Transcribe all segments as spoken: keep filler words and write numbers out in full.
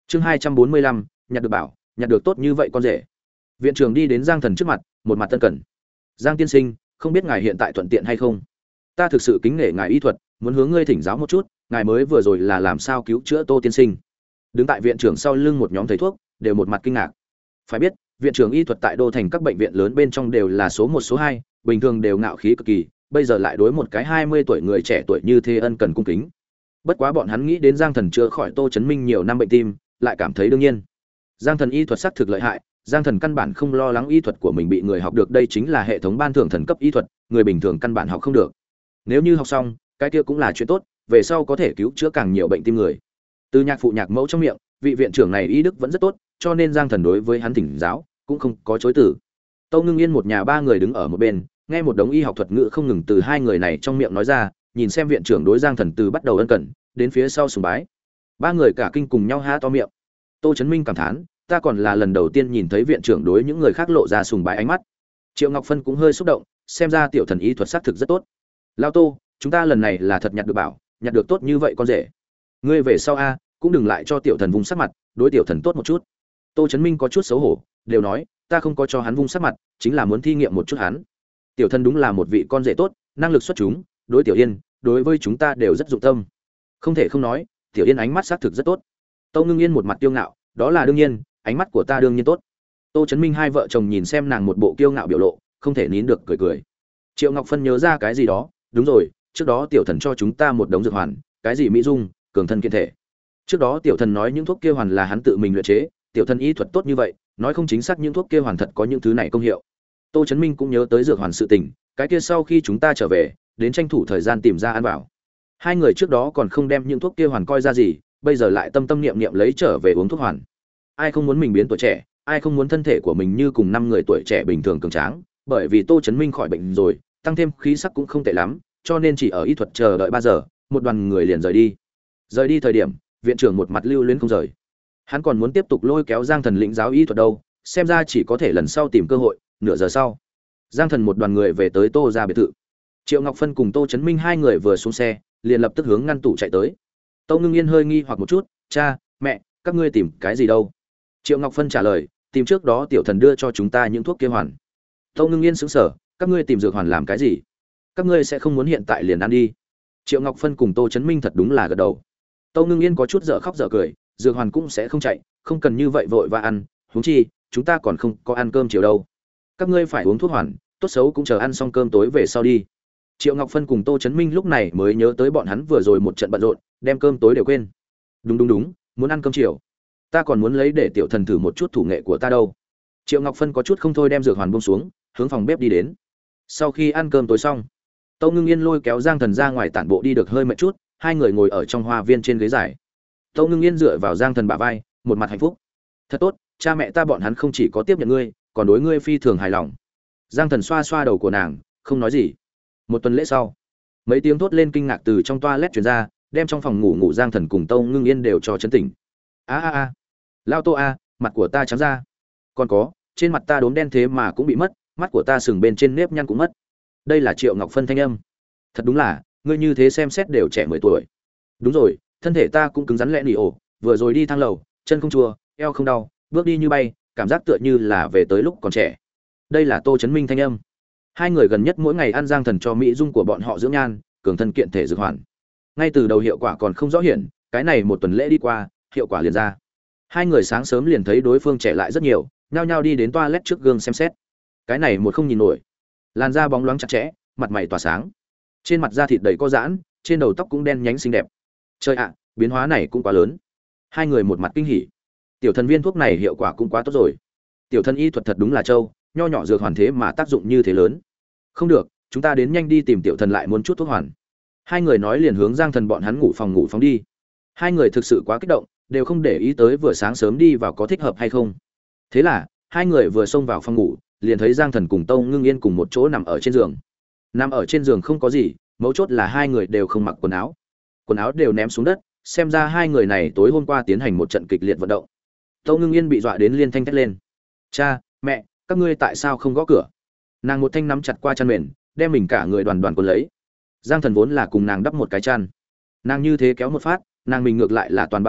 Chương hai trăm bốn mươi lăm, nhặt được bảo, nhặt được tốt như vậy con rể. Viện trưởng đi đến Giang Thần trước mặt, một mặt tân cẩn. "Giang tiên sinh, không biết ngài hiện tại thuận tiện hay không? Ta thực sự kính nể ngài y thuật, muốn hướng ngươi thỉnh giáo một chút, ngài mới vừa rồi là làm sao cứu chữa Tô tiên sinh?" Đứng tại viện trưởng sau lưng một nhóm thầy thuốc, đều một mặt kinh ngạc. Phải biết, viện trưởng y thuật tại đô thành các bệnh viện lớn bên trong đều là số một số hai, bình thường đều ngạo khí cực kỳ, bây giờ lại đối một cái hai mươi tuổi người trẻ tuổi như thế ân cần cung kính. Bất quá bọn hắn nghĩ đến Giang Thần chữa khỏi Tô Chấn Minh nhiều năm bệnh tim, lại cảm thấy đương nhiên. Giang Thần y thuật sắc thực lợi hại, Giang Thần căn bản không lo lắng y thuật của mình bị người học được, đây chính là hệ thống ban thưởng thần cấp y thuật, người bình thường căn bản học không được. Nếu như học xong, cái kia cũng là chuyện tốt, về sau có thể cứu chữa càng nhiều bệnh tim người. Từ nhạc phụ nhạc mẫu trong miệng, vị viện trưởng này y đức vẫn rất tốt, cho nên Giang Thần đối với hắn thỉnh giáo cũng không có chối từ. Tâu Ngưng Yên một nhà ba người đứng ở một bên, nghe một đống y học thuật ngữ không ngừng từ hai người này trong miệng nói ra, nhìn xem viện trưởng đối Giang Thần từ bắt đầu ân cần, đến phía sau sùng bái. Ba người cả kinh cùng nhau há to miệng. Tô Chấn Minh cảm thán, ta còn là lần đầu tiên nhìn thấy viện trưởng đối những người khác lộ ra sùng bái ánh mắt. Triệu Ngọc Phân cũng hơi xúc động, xem ra tiểu thần y thuật xác thực rất tốt. Lão Tô, chúng ta lần này là thật nhặt được bảo, nhặt được tốt như vậy con rể. Ngươi về sau a, cũng đừng lại cho tiểu thần vung sắc mặt, đối tiểu thần tốt một chút. Tô Chấn Minh có chút xấu hổ, đều nói, ta không có cho hắn vung sắc mặt, chính là muốn thi nghiệm một chút hắn. Tiểu thần đúng là một vị con rể tốt, năng lực xuất chúng, đối Tiểu Yên, đối với chúng ta đều rất dụng tâm. Không thể không nói, Tiểu Yên ánh mắt xác thực rất tốt. Tâu Ngưng Yên một mặt kiêu ngạo, đó là đương nhiên, ánh mắt của ta đương nhiên tốt. Tô Chấn Minh hai vợ chồng nhìn xem nàng một bộ kiêu ngạo biểu lộ, không thể nín được cười cười. Triệu Ngọc Phân nhớ ra cái gì đó, đúng rồi, trước đó tiểu thần cho chúng ta một đống dược hoàn, cái gì mỹ dung, cường thân kiện thể. Trước đó tiểu thần nói những thuốc kia hoàn là hắn tự mình luyện chế, tiểu thần y thuật tốt như vậy, nói không chính xác những thuốc kia hoàn thật có những thứ này công hiệu. Tô Chấn Minh cũng nhớ tới dược hoàn sự tình, cái kia sau khi chúng ta trở về, đến tranh thủ thời gian tìm ra ăn vào. Hai người trước đó còn không đem những thuốc kia hoàn coi ra gì, bây giờ lại tâm tâm niệm niệm lấy trở về uống thuốc hoàn. Ai không muốn mình biến tuổi trẻ, ai không muốn thân thể của mình như cùng năm người tuổi trẻ bình thường cường tráng, bởi vì Tô Chấn Minh khỏi bệnh rồi, tăng thêm khí sắc cũng không tệ lắm, cho nên chỉ ở y thuật chờ đợi ba giờ, một đoàn người liền rời đi. Rời đi thời điểm, viện trưởng một mặt lưu luyến không rời. Hắn còn muốn tiếp tục lôi kéo Giang Thần lĩnh giáo y thuật đâu, xem ra chỉ có thể lần sau tìm cơ hội, nửa giờ sau. Giang Thần một đoàn người về tới Tô gia biệt thự. Triệu Ngọc Phân cùng Tô Chấn Minh hai người vừa xuống xe, liền lập tức hướng ngăn tủ chạy tới. Tâu Ngưng Yên hơi nghi hoặc một chút, "Cha, mẹ, các ngươi tìm cái gì đâu?" Triệu Ngọc Phân trả lời, "Tìm trước đó tiểu thần đưa cho chúng ta những thuốc kia hoàn." Tâu Ngưng Yên sững sờ, "Các ngươi tìm dược hoàn làm cái gì? Các ngươi sẽ không muốn hiện tại liền ăn đi?" Triệu Ngọc Phân cùng Tô Chấn Minh thật đúng là gật đầu. Tâu Ngưng Yên có chút dở khóc dở cười, dược hoàn cũng sẽ không chạy, không cần như vậy vội và ăn, huống chi, chúng ta còn không có ăn cơm chiều đâu. Các ngươi phải uống thuốc hoàn, tốt xấu cũng chờ ăn xong cơm tối về sau đi. Triệu Ngọc Phân cùng Tô Chấn Minh lúc này mới nhớ tới bọn hắn vừa rồi một trận bận rộn, đem cơm tối đều quên. Đúng đúng đúng, muốn ăn cơm chiều. Ta còn muốn lấy để tiểu thần thử một chút thủ nghệ của ta đâu. Triệu Ngọc Phân có chút không thôi đem dược hoàn buông xuống, hướng phòng bếp đi đến. Sau khi ăn cơm tối xong, Tâu Ngưng Yên lôi kéo Giang Thần ra ngoài tản bộ đi được hơi mệt chút, hai người ngồi ở trong hoa viên trên ghế dài. Tâu Ngưng Yên dựa vào Giang Thần bả vai, một mặt hạnh phúc. Thật tốt, cha mẹ ta bọn hắn không chỉ có tiếp nhận ngươi, còn đối ngươi phi thường hài lòng. Giang Thần xoa xoa đầu của nàng, không nói gì. Một tuần lễ sau, mấy tiếng thốt lên kinh ngạc từ trong toilet truyền ra, đem trong phòng ngủ ngủ Giang Thần cùng Tâu Ngưng Yên đều cho chấn tỉnh. A a a, Lao Tô a, mặt của ta trắng ra. Còn có, trên mặt ta đốm đen thế mà cũng bị mất, mắt của ta sừng bên trên nếp nhăn cũng mất. Đây là Triệu Ngọc Phân thanh âm. Thật đúng là, ngươi như thế xem xét đều trẻ mười tuổi. Đúng rồi, thân thể ta cũng cứng rắn lẹ nỉ ổ, vừa rồi đi thang lầu, chân không chua, eo không đau, bước đi như bay, cảm giác tựa như là về tới lúc còn trẻ. Đây là Tô Chấn Minh thanh âm. Hai người gần nhất mỗi ngày ăn Giang Thần cho mỹ dung của bọn họ dưỡng nhan, cường thân kiện thể dược hoàn. Ngay từ đầu hiệu quả còn không rõ hiển, cái này một tuần lễ đi qua, hiệu quả liền ra. Hai người sáng sớm liền thấy đối phương trẻ lại rất nhiều, nhao nhao đi đến toilet trước gương xem xét. Cái này một không nhìn nổi. Làn da bóng loáng chặt chẽ, mặt mày tỏa sáng. Trên mặt da thịt đầy có giãn, trên đầu tóc cũng đen nhánh xinh đẹp. Trời ạ, biến hóa này cũng quá lớn. Hai người một mặt kinh hỉ. Tiểu thần viên thuốc này hiệu quả cũng quá tốt rồi. Tiểu thần y thuật thật đúng là trâu, nho nhỏ dược hoàn thế mà tác dụng như thế lớn. Không được, chúng ta đến nhanh đi tìm tiểu thần lại muốn chút thuốc hoàn. Hai người nói liền hướng Giang Thần bọn hắn ngủ phòng ngủ phóng đi. Hai người thực sự quá kích động, đều không để ý tới vừa sáng sớm đi vào có thích hợp hay không. Thế là, hai người vừa xông vào phòng ngủ, liền thấy Giang Thần cùng Tâu Ngưng Yên cùng một chỗ nằm ở trên giường. Nằm ở trên giường không có gì, mấu chốt là hai người đều không mặc quần áo. Quần áo đều ném xuống đất, xem ra hai người này tối hôm qua tiến hành một trận kịch liệt vận động. Tâu Ngưng Yên bị dọa đến liên thanh thét lên. "Cha, mẹ, các ngươi tại sao không gõ cửa?" Nàng một thanh nắm chặt qua chăn mền, đem mình cả người đoàn đoàn cuốn lấy. Giang Thần vốn là cùng nàng đắp một cái chăn. Nàng như thế kéo một phát, nàng mình ngược lại là toàn bao lại,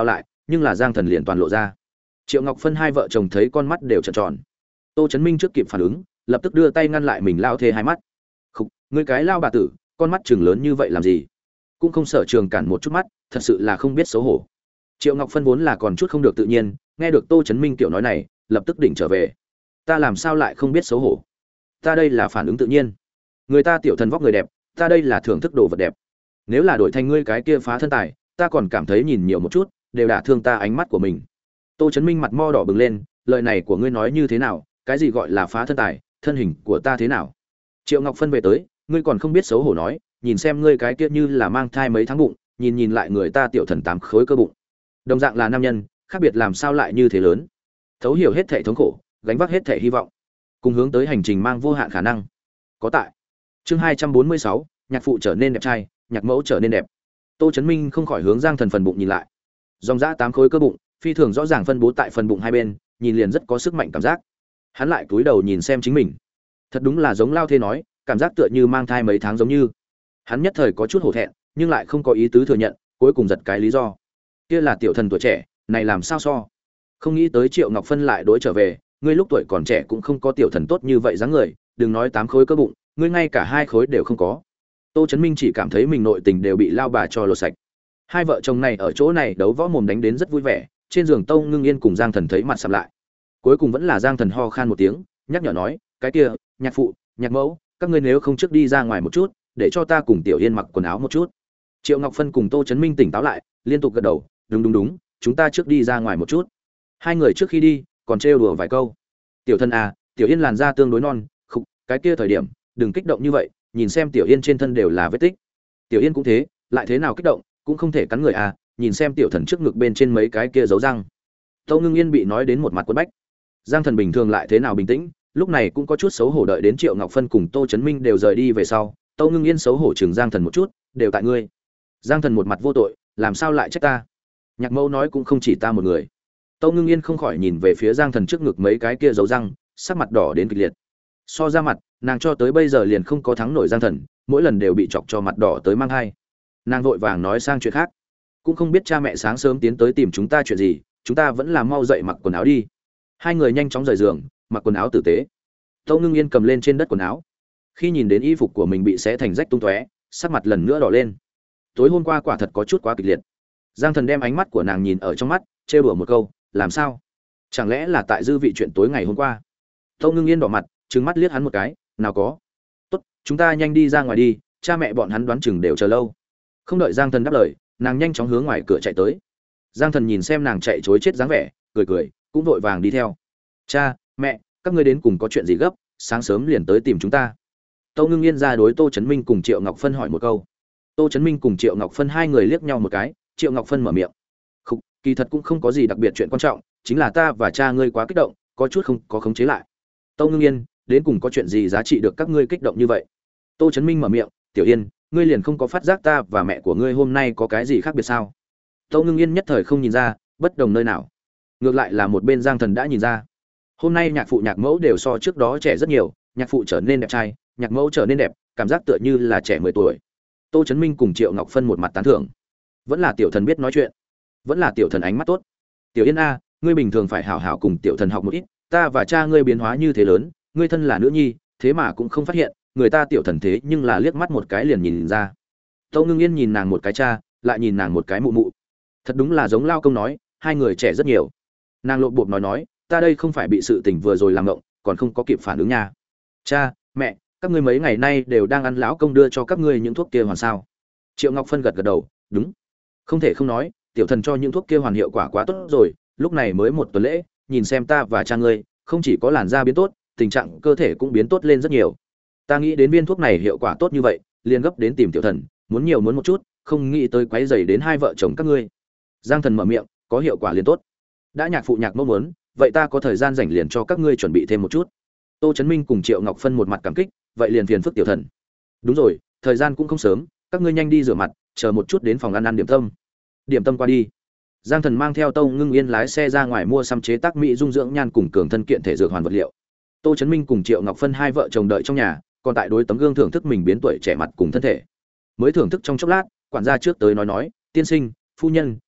nhưng là Giang Thần liền toàn lộ ra. Triệu Ngọc Phân hai vợ chồng thấy con mắt đều trợn tròn. Tô Chấn Minh trước kịp phản ứng, lập tức đưa tay ngăn lại mình lao thê hai mắt. "Khục, ngươi cái lao bà tử, con mắt trừng lớn như vậy làm gì? Cũng không sợ Trường cản một chút mắt, thật sự là không biết xấu hổ." Triệu Ngọc Phân vốn là còn chút không được tự nhiên, nghe được Tô Chấn Minh kiểu nói này, lập tức đỉnh trở về. "Ta làm sao lại không biết xấu hổ? Ta đây là phản ứng tự nhiên. Người ta tiểu thần vóc người đẹp, ta đây là thưởng thức đồ vật đẹp. Nếu là đổi thành ngươi cái kia phá thân tài, ta còn cảm thấy nhìn nhiều một chút, đều đả thương ta ánh mắt của mình." Tô Chấn Minh mặt mo đỏ bừng lên, lời này của ngươi nói như thế nào, cái gì gọi là phá thân tài, thân hình của ta thế nào? Triệu Ngọc Phân về tới, ngươi còn không biết xấu hổ nói, nhìn xem ngươi cái kia như là mang thai mấy tháng bụng, nhìn nhìn lại người ta tiểu thần tám khối cơ bụng. Đồng dạng là nam nhân, khác biệt làm sao lại như thế lớn? Thấu hiểu hết thảy thống khổ, gánh vác hết thảy hy vọng, cùng hướng tới hành trình mang vô hạn khả năng. Có tại. Chương hai trăm bốn mươi sáu, nhạc phụ trở nên đẹp trai, nhạc mẫu trở nên đẹp. Tô Chấn Minh không khỏi hướng Giang Thần phần bụng nhìn lại. Dòng dã tám khối cơ bụng, phi thường rõ ràng phân bố tại phần bụng hai bên, nhìn liền rất có sức mạnh cảm giác. Hắn lại cúi đầu nhìn xem chính mình. Thật đúng là giống Lao Thê nói, cảm giác tựa như mang thai mấy tháng giống như. Hắn nhất thời có chút hổ thẹn, nhưng lại không có ý tứ thừa nhận, cuối cùng giật cái lý do. Kia là tiểu thần tuổi trẻ, này làm sao so? Không nghĩ tới Triệu Ngọc Phân lại đối trở về, ngươi lúc tuổi còn trẻ cũng không có tiểu thần tốt như vậy dáng người, đừng nói tám khối cơ bụng, ngươi ngay cả hai khối đều không có. Tô Chấn Minh chỉ cảm thấy mình nội tình đều bị lao bà cho lột sạch. Hai vợ chồng này ở chỗ này đấu võ mồm đánh đến rất vui vẻ, trên giường Tâu Ngưng Yên cùng Giang Thần thấy mặt sầm lại. Cuối cùng vẫn là Giang Thần ho khan một tiếng, nhắc nhở nói, "Cái kia, nhạc phụ, nhạc mẫu, các ngươi nếu không trước đi ra ngoài một chút, để cho ta cùng Tiểu Yên mặc quần áo một chút." Triệu Ngọc Phân cùng Tô Chấn Minh tỉnh táo lại, liên tục gật đầu, "Đúng đúng đúng, chúng ta trước đi ra ngoài một chút." Hai người trước khi đi, còn trêu đùa vài câu. "Tiểu thân à, Tiểu Yên làn da tương đối non, khục, cái kia thời điểm, đừng kích động như vậy, nhìn xem Tiểu Yên trên thân đều là vết tích." Tiểu Yên cũng thế, lại thế nào kích động, cũng không thể cắn người à, nhìn xem tiểu thần trước ngực bên trên mấy cái kia dấu răng. Tâu Ngưng Yên bị nói đến một mặt quẫn bách. Giang Thần bình thường lại thế nào bình tĩnh, lúc này cũng có chút xấu hổ, đợi đến Triệu Ngọc Phân cùng Tô Chấn Minh đều rời đi về sau, Tâu Ngưng Yên xấu hổ chừng Giang Thần một chút, "Đều tại ngươi." Giang Thần một mặt vô tội, "Làm sao lại trách ta? Nhạc mẫu nói cũng không chỉ ta một người." Tâu Ngưng Yên không khỏi nhìn về phía Giang Thần trước ngực mấy cái kia dấu răng, sắc mặt đỏ đến kịch liệt. So ra mặt, nàng cho tới bây giờ liền không có thắng nổi Giang Thần, mỗi lần đều bị chọc cho mặt đỏ tới mang hai. Nàng vội vàng nói sang chuyện khác, "Cũng không biết cha mẹ sáng sớm tiến tới tìm chúng ta chuyện gì, chúng ta vẫn là mau dậy mặc quần áo đi." Hai người nhanh chóng rời giường, mặc quần áo tử tế. Tâu Ngưng Yên cầm lên trên đất quần áo, khi nhìn đến y phục của mình bị xé thành rách tung tóe, sắc mặt lần nữa đỏ lên. Tối hôm qua quả thật có chút quá kịch liệt. Giang Thần đem ánh mắt của nàng nhìn ở trong mắt, trêu đùa một câu, "Làm sao? Chẳng lẽ là tại dư vị chuyện tối ngày hôm qua?" Tâu Ngưng Yên đỏ mặt, trừng mắt liếc hắn một cái, "Nào có. Tốt, chúng ta nhanh đi ra ngoài đi, cha mẹ bọn hắn đoán chừng đều chờ lâu." Không đợi Giang Thần đáp lời, nàng nhanh chóng hướng ngoài cửa chạy tới. Giang Thần nhìn xem nàng chạy chối chết dáng vẻ, cười cười, cũng vội vàng đi theo. "Cha, mẹ, các ngươi đến cùng có chuyện gì gấp, sáng sớm liền tới tìm chúng ta?" Tâu Ngưng Yên ra đối Tô Chấn Minh cùng Triệu Ngọc Phân hỏi một câu. Tô Chấn Minh cùng Triệu Ngọc Phân hai người liếc nhau một cái, Triệu Ngọc Phân mở miệng, "Khục, kỳ thật cũng không có gì đặc biệt chuyện quan trọng, chính là ta và cha ngươi quá kích động, có chút không có khống chế lại." Tâu Ngưng Yên, "Đến cùng có chuyện gì giá trị được các ngươi kích động như vậy?" Tô Chấn Minh mở miệng, "Tiểu Yên, ngươi liền không có phát giác ta và mẹ của ngươi hôm nay có cái gì khác biệt sao?" Tâu Ngưng Yên nhất thời không nhìn ra, bất đồng nơi nào. Ngược lại là một bên Giang Thần đã nhìn ra. Hôm nay nhạc phụ nhạc mẫu đều so trước đó trẻ rất nhiều, nhạc phụ trở nên đẹp trai, nhạc mẫu trở nên đẹp, cảm giác tựa như là trẻ mười tuổi. Tô Chấn Minh cùng Triệu Ngọc Phân một mặt tán thưởng. Vẫn là tiểu thần biết nói chuyện, vẫn là tiểu thần ánh mắt tốt. "Tiểu Yên a, ngươi bình thường phải hảo hảo cùng tiểu thần học một ít, ta và cha ngươi biến hóa như thế lớn, ngươi thân là nữ nhi, thế mà cũng không phát hiện, người ta tiểu thần thế nhưng là liếc mắt một cái liền nhìn ra." Tâu Ngưng Yên nhìn nàng một cái cha, lại nhìn nàng một cái mụ mụ. Thật đúng là giống Lao công nói, hai người trẻ rất nhiều. Nàng lộp bộp nói nói, "Ta đây không phải bị sự tình vừa rồi làm ngộng, còn không có kịp phản ứng nha. Cha, mẹ, các ngươi mấy ngày nay đều đang ăn lão công đưa cho các ngươi những thuốc kia hoàn sao?" Triệu Ngọc Phân gật gật đầu, "Đúng." Không thể không nói, tiểu thần cho những thuốc kia hoàn hiệu quả quá tốt rồi, lúc này mới một tuần lễ, nhìn xem ta và cha ngươi, không chỉ có làn da biến tốt, tình trạng cơ thể cũng biến tốt lên rất nhiều. Ta nghĩ đến viên thuốc này hiệu quả tốt như vậy, liền gấp đến tìm tiểu thần, muốn nhiều muốn một chút, không nghĩ tới quấy rầy đến hai vợ chồng các ngươi. Giang Thần mở miệng, "Có hiệu quả liền tốt. Đã nhạc phụ nhạc mẫu muốn, vậy ta có thời gian rảnh liền cho các ngươi chuẩn bị thêm một chút." Tô Chấn Minh cùng Triệu Ngọc Phân một mặt cảm kích, "Vậy liền phiền phức tiểu thần." "Đúng rồi, thời gian cũng không sớm, các ngươi nhanh đi rửa mặt, chờ một chút đến phòng ăn ăn điểm tâm." "Điểm tâm qua đi." Giang Thần mang theo Tâu Ngưng Yên lái xe ra ngoài mua xăm chế tác mỹ dung dưỡng nhan cùng cường thân kiện thể dược hoàn vật liệu. Tô Chấn Minh cùng Triệu Ngọc Phân hai vợ chồng đợi trong nhà, còn tại đối tấm gương thưởng thức mình biến tuổi trẻ mặt cùng thân thể. Mới thưởng thức trong chốc lát, quản gia trước tới nói nói, "Tiên sinh, phu nhân,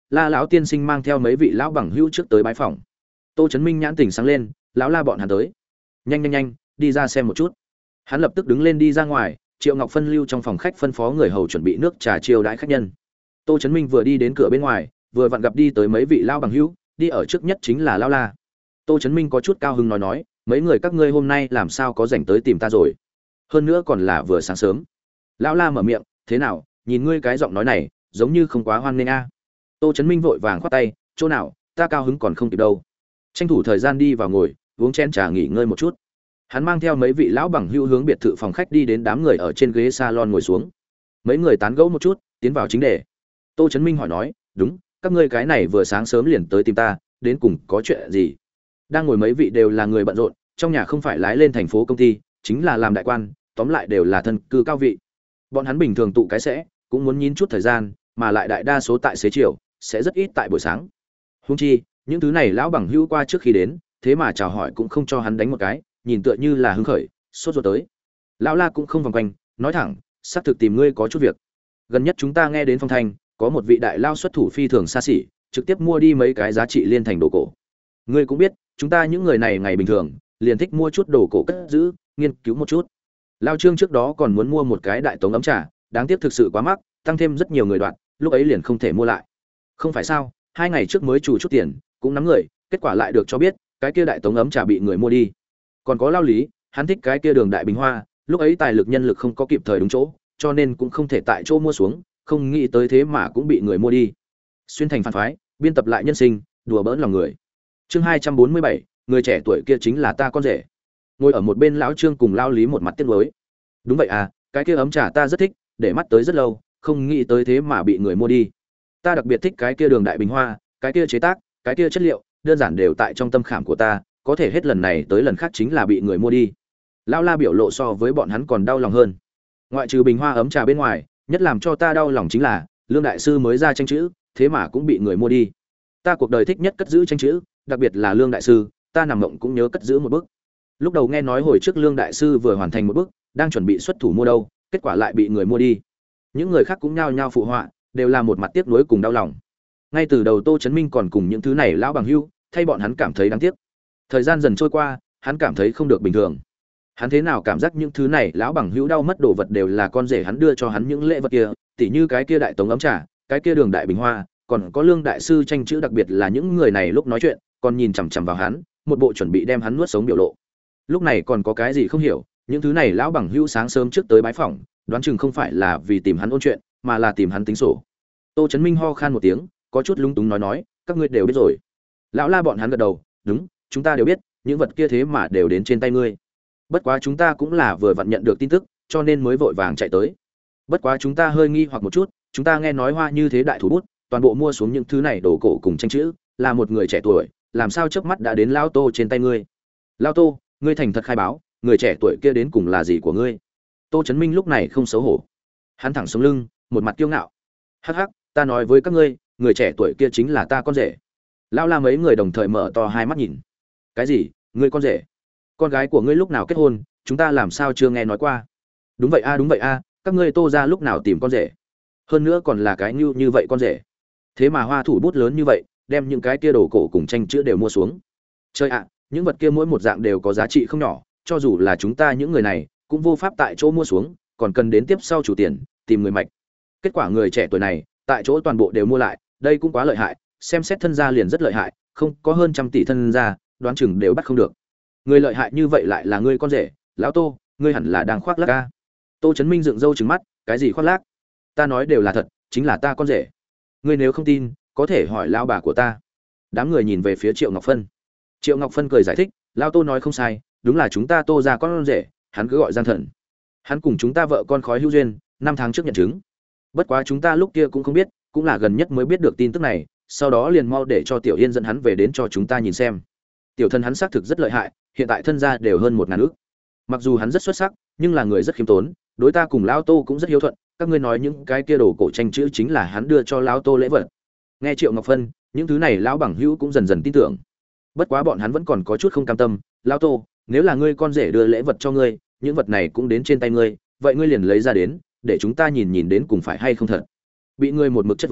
La lão tiên sinh mang theo mấy vị lão bằng hữu trước tới bái phòng. Tô Chấn Minh nhãn tỉnh sáng lên, lão La bọn hắn tới. Nhanh nhanh nhanh, đi ra xem một chút. Hắn lập tức đứng lên đi ra ngoài, Triệu Ngọc phân lưu trong phòng khách phân phó người hầu chuẩn bị nước trà chiêu đãi khách nhân. Tô Chấn Minh vừa đi đến cửa bên ngoài, vừa vặn gặp đi tới mấy vị lão bằng hữu, đi ở trước nhất chính là lão La. Tô Chấn Minh có chút cao hứng nói nói, mấy người các ngươi hôm nay làm sao có rảnh tới tìm ta rồi? Hơn nữa còn là vừa sáng sớm. Lão La mở miệng, thế nào, nhìn ngươi cái giọng nói này, giống như không quá hoan nghênh a. Tô Chấn Minh vội vàng khoát tay, chỗ nào, ta cao hứng còn không kịp đâu. Tranh thủ thời gian đi vào ngồi, uống chén trà nghỉ ngơi một chút. Hắn mang theo mấy vị lão bằng hữu hướng biệt thự phòng khách đi đến đám người ở trên ghế salon ngồi xuống. Mấy người tán gẫu một chút, tiến vào chính đề. Tô Chấn Minh hỏi nói, đúng, các ngươi cái này vừa sáng sớm liền tới tìm ta, đến cùng có chuyện gì? Đang ngồi mấy vị đều là người bận rộn, trong nhà không phải lái lên thành phố công ty, chính là làm đại quan, tóm lại đều là thân cư cao vị. Bọn hắn bình thường tụ cái sẽ, cũng muốn nhín chút thời gian, mà lại đại đa số tại xế chiều, sẽ rất ít tại buổi sáng. Huống chi, những thứ này lão bằng hữu qua trước khi đến, thế mà chào hỏi cũng không cho hắn đánh một cái, nhìn tựa như là hứng khởi, sốt ruột tới. Lão La cũng không vòng quanh, nói thẳng, xác thực tìm ngươi có chút việc. Gần nhất chúng ta nghe đến phong thanh, có một vị đại lao xuất thủ phi thường xa xỉ, trực tiếp mua đi mấy cái giá trị liên thành đồ cổ. Ngươi cũng biết, chúng ta những người này ngày bình thường, liền thích mua chút đồ cổ cất giữ, nghiên cứu một chút. Lao Trương trước đó còn muốn mua một cái đại tống ấm trà, đáng tiếc thực sự quá mắc, tăng thêm rất nhiều người đoạn, lúc ấy liền không thể mua lại. Không phải sao, hai ngày trước mới chủ chút tiền, cũng nắm người, kết quả lại được cho biết, cái kia đại tống ấm trà bị người mua đi. Còn có Lao Lý, hắn thích cái kia đường đại bình hoa, lúc ấy tài lực nhân lực không có kịp thời đúng chỗ, cho nên cũng không thể tại chỗ mua xuống, không nghĩ tới thế mà cũng bị người mua đi. Xuyên thành phản phái, biên tập lại nhân sinh, đùa bỡn lòng người. Chương hai trăm bốn mươi bảy, người trẻ tuổi kia chính là ta con rể. Ngồi ở một bên lão Trương cùng Lao Lý một mặt tiếc nuối. Đúng vậy à, cái kia ấm trà ta rất thích, để mắt tới rất lâu, không nghĩ tới thế mà bị người mua đi. Ta đặc biệt thích cái kia đường đại bình hoa, cái kia chế tác, cái kia chất liệu, đơn giản đều tại trong tâm khảm của ta, có thể hết lần này tới lần khác chính là bị người mua đi. Lão La biểu lộ so với bọn hắn còn đau lòng hơn. Ngoại trừ bình hoa ấm trà bên ngoài, nhất làm cho ta đau lòng chính là Lương đại sư mới ra tranh chữ, thế mà cũng bị người mua đi. Ta cuộc đời thích nhất cất giữ tranh chữ, đặc biệt là Lương đại sư, ta nằm mộng cũng nhớ cất giữ một bức. Lúc đầu nghe nói hồi trước Lương đại sư vừa hoàn thành một bức, đang chuẩn bị xuất thủ mua đâu, kết quả lại bị người mua đi. Những người khác cũng nhao nhao phụ họa, đều là một mặt tiếc nuối cùng đau lòng. Ngay từ đầu Tô Chấn Minh còn cùng những thứ này lão bằng hữu, thay bọn hắn cảm thấy đáng tiếc. Thời gian dần trôi qua, hắn cảm thấy không được bình thường. Hắn thế nào cảm giác những thứ này lão bằng hữu đau mất đồ vật đều là con rể hắn đưa cho hắn những lễ vật kia, tỉ như cái kia đại tống ấm trà, cái kia đường đại bình hoa, còn có Lương đại sư tranh chữ, đặc biệt là những người này lúc nói chuyện, còn nhìn chằm chằm vào hắn, một bộ chuẩn bị đem hắn nuốt sống biểu lộ. Lúc này còn có cái gì không hiểu, những thứ này lão bằng hữu sáng sớm trước tới bái phỏng, đoán chừng không phải là vì tìm hắn ôn chuyện, mà là tìm hắn tính sổ. Tô Chấn Minh ho khan một tiếng, có chút lúng túng nói nói, các ngươi đều biết rồi. Lão La bọn hắn gật đầu, đúng, chúng ta đều biết, những vật kia thế mà đều đến trên tay ngươi. Bất quá chúng ta cũng là vừa vặn nhận được tin tức, cho nên mới vội vàng chạy tới. Bất quá chúng ta hơi nghi hoặc một chút, chúng ta nghe nói Hoa như thế đại thủ bút, toàn bộ mua xuống những thứ này đồ cổ cùng tranh chữ, là một người trẻ tuổi, làm sao chớp mắt đã đến Lão Tô trên tay ngươi? Lão Tô, ngươi thành thật khai báo, người trẻ tuổi kia đến cùng là gì của ngươi? Tô Chấn Minh lúc này không xấu hổ, hắn thẳng sống lưng, một mặt kiêu ngạo. Hắc hắc, ta nói với các ngươi, người trẻ tuổi kia chính là ta con rể. Lão La mấy người đồng thời mở to hai mắt nhìn. Cái gì? Ngươi con rể? Con gái của ngươi lúc nào kết hôn, chúng ta làm sao chưa nghe nói qua? Đúng vậy a, đúng vậy a, các ngươi Tô gia lúc nào tìm con rể? Hơn nữa còn là cái như như vậy con rể. Thế mà Hoa thủ bút lớn như vậy, đem những cái kia đồ cổ cùng tranh chữ đều mua xuống. Chơi ạ, những vật kia mỗi một dạng đều có giá trị không nhỏ, cho dù là chúng ta những người này cũng vô pháp tại chỗ mua xuống, còn cần đến tiếp sau chủ tiền, tìm người mạch. Kết quả người trẻ tuổi này, tại chỗ toàn bộ đều mua lại, đây cũng quá lợi hại, xem xét thân gia liền rất lợi hại, không, có hơn trăm tỷ thân gia, đoán chừng đều bắt không được. Người lợi hại như vậy lại là ngươi con rể, lão Tô, ngươi hẳn là đang khoác lác a. Tô Chấn Minh dựng râu trừng mắt, cái gì khoác lác? Ta nói đều là thật, chính là ta con rể. Ngươi nếu không tin, có thể hỏi lão bà của ta. Đám người nhìn về phía Triệu Ngọc Phân. Triệu Ngọc Phân cười giải thích, lão Tô nói không sai, đúng là chúng ta Tô gia con rể, hắn cứ gọi Giang Thần. Hắn cùng chúng ta vợ con khói hữu duyên, năm tháng trước nhận chứng. Bất quá chúng ta lúc kia cũng không biết, cũng là gần nhất mới biết được tin tức này, sau đó liền mau để cho Tiểu Yên dẫn hắn về đến cho chúng ta nhìn xem. Tiểu thân hắn xác thực rất lợi hại, hiện tại thân gia đều hơn một ngàn ức. Mặc dù hắn rất xuất sắc, nhưng là người rất khiêm tốn, đối ta cùng lão Tô cũng rất hiếu thuận, các ngươi nói những cái kia đồ cổ tranh chữ chính là hắn đưa cho lão Tô lễ vật. Nghe Triệu Ngọc Phân, những thứ này lão bằng hữu cũng dần dần tin tưởng. Bất quá bọn hắn vẫn còn có chút không cam tâm, lão Tô, nếu là ngươi con rể đưa lễ vật cho ngươi, những vật này cũng đến trên tay ngươi, vậy ngươi liền lấy ra đến, để chúng ta nhìn nhìn đến cùng phải hay không thật. Bị ngươi một mực chất vấn,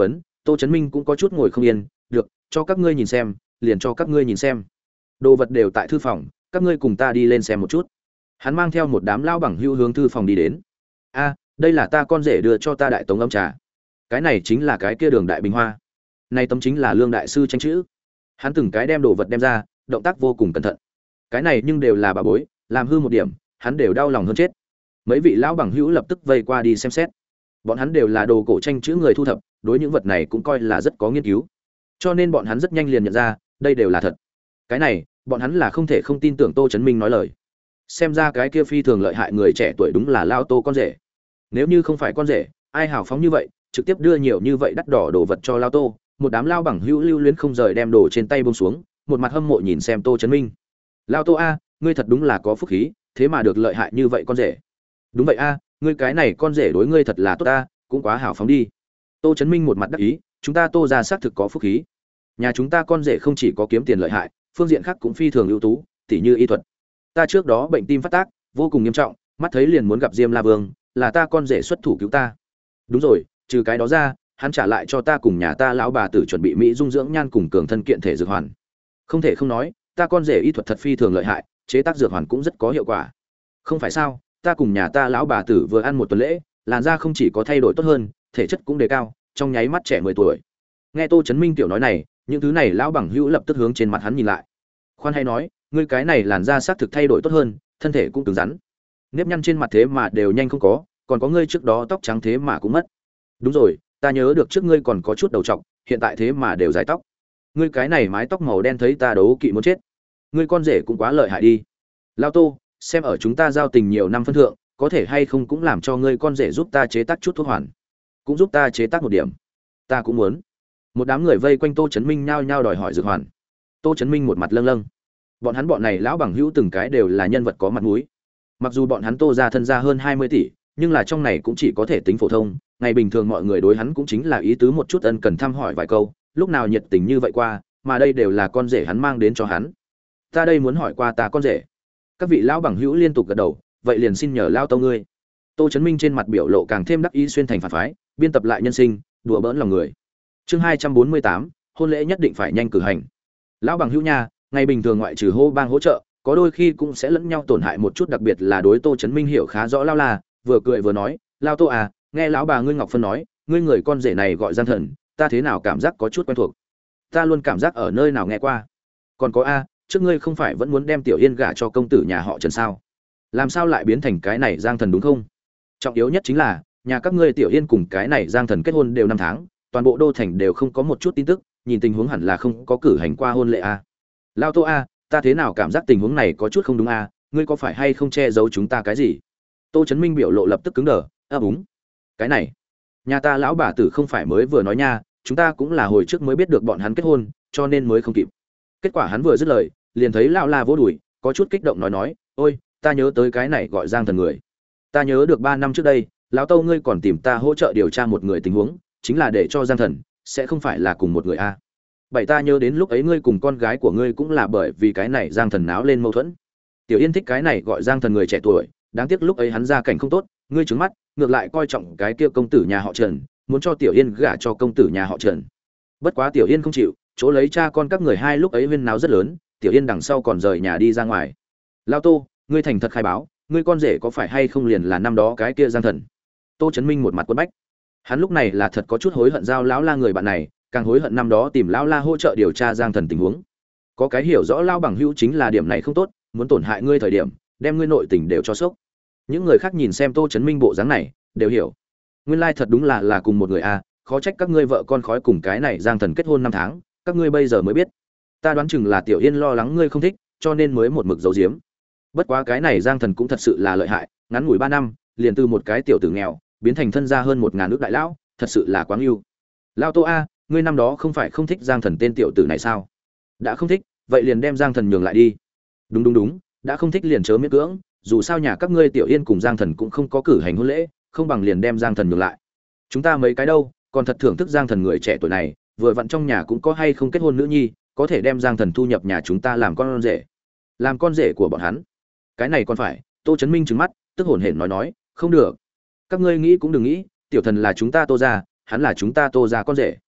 Tô Chấn Minh cũng có chút ngồi không yên, được, cho các ngươi nhìn xem, liền cho các ngươi nhìn xem. Đồ vật đều tại thư phòng, các ngươi cùng ta đi lên xem một chút. Hắn mang theo một đám lao bằng hữu hướng thư phòng đi đến. A, đây là ta con rể đưa cho ta đại tống ấm trà. Cái này chính là cái kia Đường Đại Bình Hoa. Này tấm chính là Lương đại sư tranh chữ. Hắn từng cái đem đồ vật đem ra, động tác vô cùng cẩn thận. Cái này nhưng đều là bà bối, làm hư một điểm, hắn đều đau lòng hơn chết. Mấy vị lão bằng hữu lập tức vây qua đi xem xét. Bọn hắn đều là đồ cổ tranh chữ người thu thập, đối những vật này cũng coi là rất có nghiên cứu. Cho nên bọn hắn rất nhanh liền nhận ra, đây đều là thật. Cái này, bọn hắn là không thể không tin tưởng Tô Chấn Minh nói lời. Xem ra cái kia phi thường lợi hại người trẻ tuổi đúng là lao Tô con rể. Nếu như không phải con rể, ai hào phóng như vậy, trực tiếp đưa nhiều như vậy đắt đỏ đồ vật cho lao Tô. Một đám lao bằng hữu lưu luyến không rời đem đồ trên tay buông xuống, một mặt hâm mộ nhìn xem Tô Chấn Minh. Lao Tô a, ngươi thật đúng là có phúc khí, thế mà được lợi hại như vậy con rể. Đúng vậy a, ngươi cái này con rể đối ngươi thật là tốt a, cũng quá hào phóng đi. Tô Chấn Minh một mặt đắc ý, chúng ta Tô gia xác thực có phúc khí. Nhà chúng ta con rể không chỉ có kiếm tiền lợi hại, phương diện khác cũng phi thường ưu tú, tỉ như y thuật. Ta trước đó bệnh tim phát tác, vô cùng nghiêm trọng, mắt thấy liền muốn gặp Diêm La Vương, là ta con rể xuất thủ cứu ta. Đúng rồi, trừ cái đó ra, hắn trả lại cho ta cùng nhà ta lão bà tử chuẩn bị mỹ dung dưỡng nhan cùng cường thân kiện thể dược hoàn. Không thể không nói, ta con rể y thuật thật phi thường lợi hại, chế tác dược hoàn cũng rất có hiệu quả. Không phải sao, ta cùng nhà ta lão bà tử vừa ăn một tuần lễ, làn da không chỉ có thay đổi tốt hơn, thể chất cũng đề cao, trong nháy mắt trẻ mười tuổi. Nghe Tô Chấn Minh tiểu nói này, những thứ này lão bằng hữu lập tức hướng trên mặt hắn nhìn lại. Khoan hay nói, ngươi cái này làn da xác thực thay đổi tốt hơn, thân thể cũng cứng rắn. Nếp nhăn trên mặt thế mà đều nhanh không có, còn có ngươi trước đó tóc trắng thế mà cũng mất. Đúng rồi, ta nhớ được trước ngươi còn có chút đầu trọc, hiện tại thế mà đều dài tóc. Ngươi cái này mái tóc màu đen thấy ta đấu kỵ muốn chết. Ngươi con rể cũng quá lợi hại đi. Lao Tô, xem ở chúng ta giao tình nhiều năm phân thượng, có thể hay không cũng làm cho ngươi con rể giúp ta chế tác chút thuốc hoàn, cũng giúp ta chế tác một điểm. Ta cũng muốn. Một đám người vây quanh Tô Chấn Minh nhao nhao đòi hỏi dược hoàn. Tô Chấn Minh một mặt lâng lâng. Bọn hắn bọn này lão bằng hữu từng cái đều là nhân vật có mặt mũi. Mặc dù bọn hắn Tô gia thân gia hơn hai mươi tỷ, nhưng là trong này cũng chỉ có thể tính phổ thông, ngày bình thường mọi người đối hắn cũng chính là ý tứ một chút ân cần thăm hỏi vài câu, lúc nào nhiệt tình như vậy qua, mà đây đều là con rể hắn mang đến cho hắn. Ta đây muốn hỏi qua ta con rể. Các vị lão bằng hữu liên tục gật đầu, vậy liền xin nhờ lao Tô ngươi. Tô Chấn Minh trên mặt biểu lộ càng thêm đắc ý xuyên thành phản phái, biên tập lại nhân sinh, đùa bỡn lòng người. Chương hai trăm bốn mươi tám, hôn lễ nhất định phải nhanh cử hành. Lão bằng hữu nha, ngày bình thường ngoại trừ hô bang hỗ trợ, có đôi khi cũng sẽ lẫn nhau tổn hại một chút, đặc biệt là đối Tô Chấn Minh hiểu khá rõ lao là, vừa cười vừa nói, lao Tô à, nghe lão bà ngươi Ngọc Phân nói, ngươi người con rể này gọi Giang Thần, ta thế nào cảm giác có chút quen thuộc. Ta luôn cảm giác ở nơi nào nghe qua. Còn có a, trước ngươi không phải vẫn muốn đem Tiểu Yên gả cho công tử nhà họ Trần sao? Làm sao lại biến thành cái này Giang Thần đúng không? Trọng yếu nhất chính là, nhà các ngươi Tiểu Yên cùng cái này Giang Thần kết hôn đều năm tháng, toàn bộ đô thành đều không có một chút tin tức, nhìn tình huống hẳn là không có cử hành qua hôn lễ a. Lao Tô a, ta thế nào cảm giác tình huống này có chút không đúng a, ngươi có phải hay không che giấu chúng ta cái gì? Tô Chấn Minh biểu lộ lập tức cứng đờ, ấp úng. Cái này, nhà ta lão bà tử không phải mới vừa nói nha, chúng ta cũng là hồi trước mới biết được bọn hắn kết hôn, cho nên mới không kịp. Kết quả hắn vừa dứt lời, liền thấy lão la vỗ đùi, có chút kích động nói nói, ôi, ta nhớ tới cái này gọi Giang Thần người. Ta nhớ được ba năm trước đây, lão Tâu ngươi còn tìm ta hỗ trợ điều tra một người tình huống, chính là để cho Giang Thần, sẽ không phải là cùng một người a. Bảy ta nhớ đến lúc ấy ngươi cùng con gái của ngươi cũng là bởi vì cái này Giang Thần náo lên mâu thuẫn. Tiểu Yên thích cái này gọi Giang Thần người trẻ tuổi, đáng tiếc lúc ấy hắn gia cảnh không tốt, ngươi trứng mắt, ngược lại coi trọng cái kia công tử nhà họ Trần, muốn cho Tiểu Yên gả cho công tử nhà họ Trần. Bất quá Tiểu Yên không chịu, chỗ lấy cha con các người hai lúc ấy huyên náo rất lớn, Tiểu Yên đằng sau còn rời nhà đi ra ngoài. Lao Tô, ngươi thành thật khai báo, ngươi con rể có phải hay không liền là năm đó cái kia Giang Thần? Tô Chấn Minh một mặt quất bách. Hắn lúc này là thật có chút hối hận giao lão la người bạn này, càng hối hận năm đó tìm lão la hỗ trợ điều tra Giang Thần tình huống. Có cái hiểu rõ lao bằng hữu chính là điểm này không tốt, muốn tổn hại ngươi thời điểm, đem ngươi nội tình đều cho sốc. Những người khác nhìn xem Tô Chấn Minh bộ dáng này, đều hiểu. Nguyên lai thật đúng là là cùng một người a, khó trách các ngươi vợ con khói cùng cái này Giang Thần kết hôn năm tháng, các ngươi bây giờ mới biết. Ta đoán chừng là Tiểu Yên lo lắng ngươi không thích, cho nên mới một mực giấu giếm. Bất quá cái này Giang Thần cũng thật sự là lợi hại, ngắn ngủi ba năm, liền từ một cái tiểu tử nghèo, biến thành thân gia hơn một ngàn nước đại lão, thật sự là quá ưu. Lão Tô a, ngươi năm đó không phải không thích Giang Thần tên tiểu tử này sao? Đã không thích, vậy liền đem Giang Thần nhường lại đi. Đúng đúng đúng, đã không thích liền chớ miễn cưỡng, dù sao nhà các ngươi Tiểu Yên cùng Giang Thần cũng không có cử hành hôn lễ, không bằng liền đem Giang Thần nhường lại. Chúng ta mấy cái đâu, còn thật thưởng thức Giang Thần người trẻ tuổi này, vừa vặn trong nhà cũng có hay không kết hôn nữ nhi, có thể đem Giang Thần thu nhập nhà chúng ta làm con rể. Làm con rể của bọn hắn. Cái này còn phải, Tô Chấn Minh trừng mắt, tức hổn hển nói nói, không được. Các ngươi nghĩ cũng đừng nghĩ, tiểu thần là chúng ta Tô gia, hắn là chúng ta Tô gia con rể.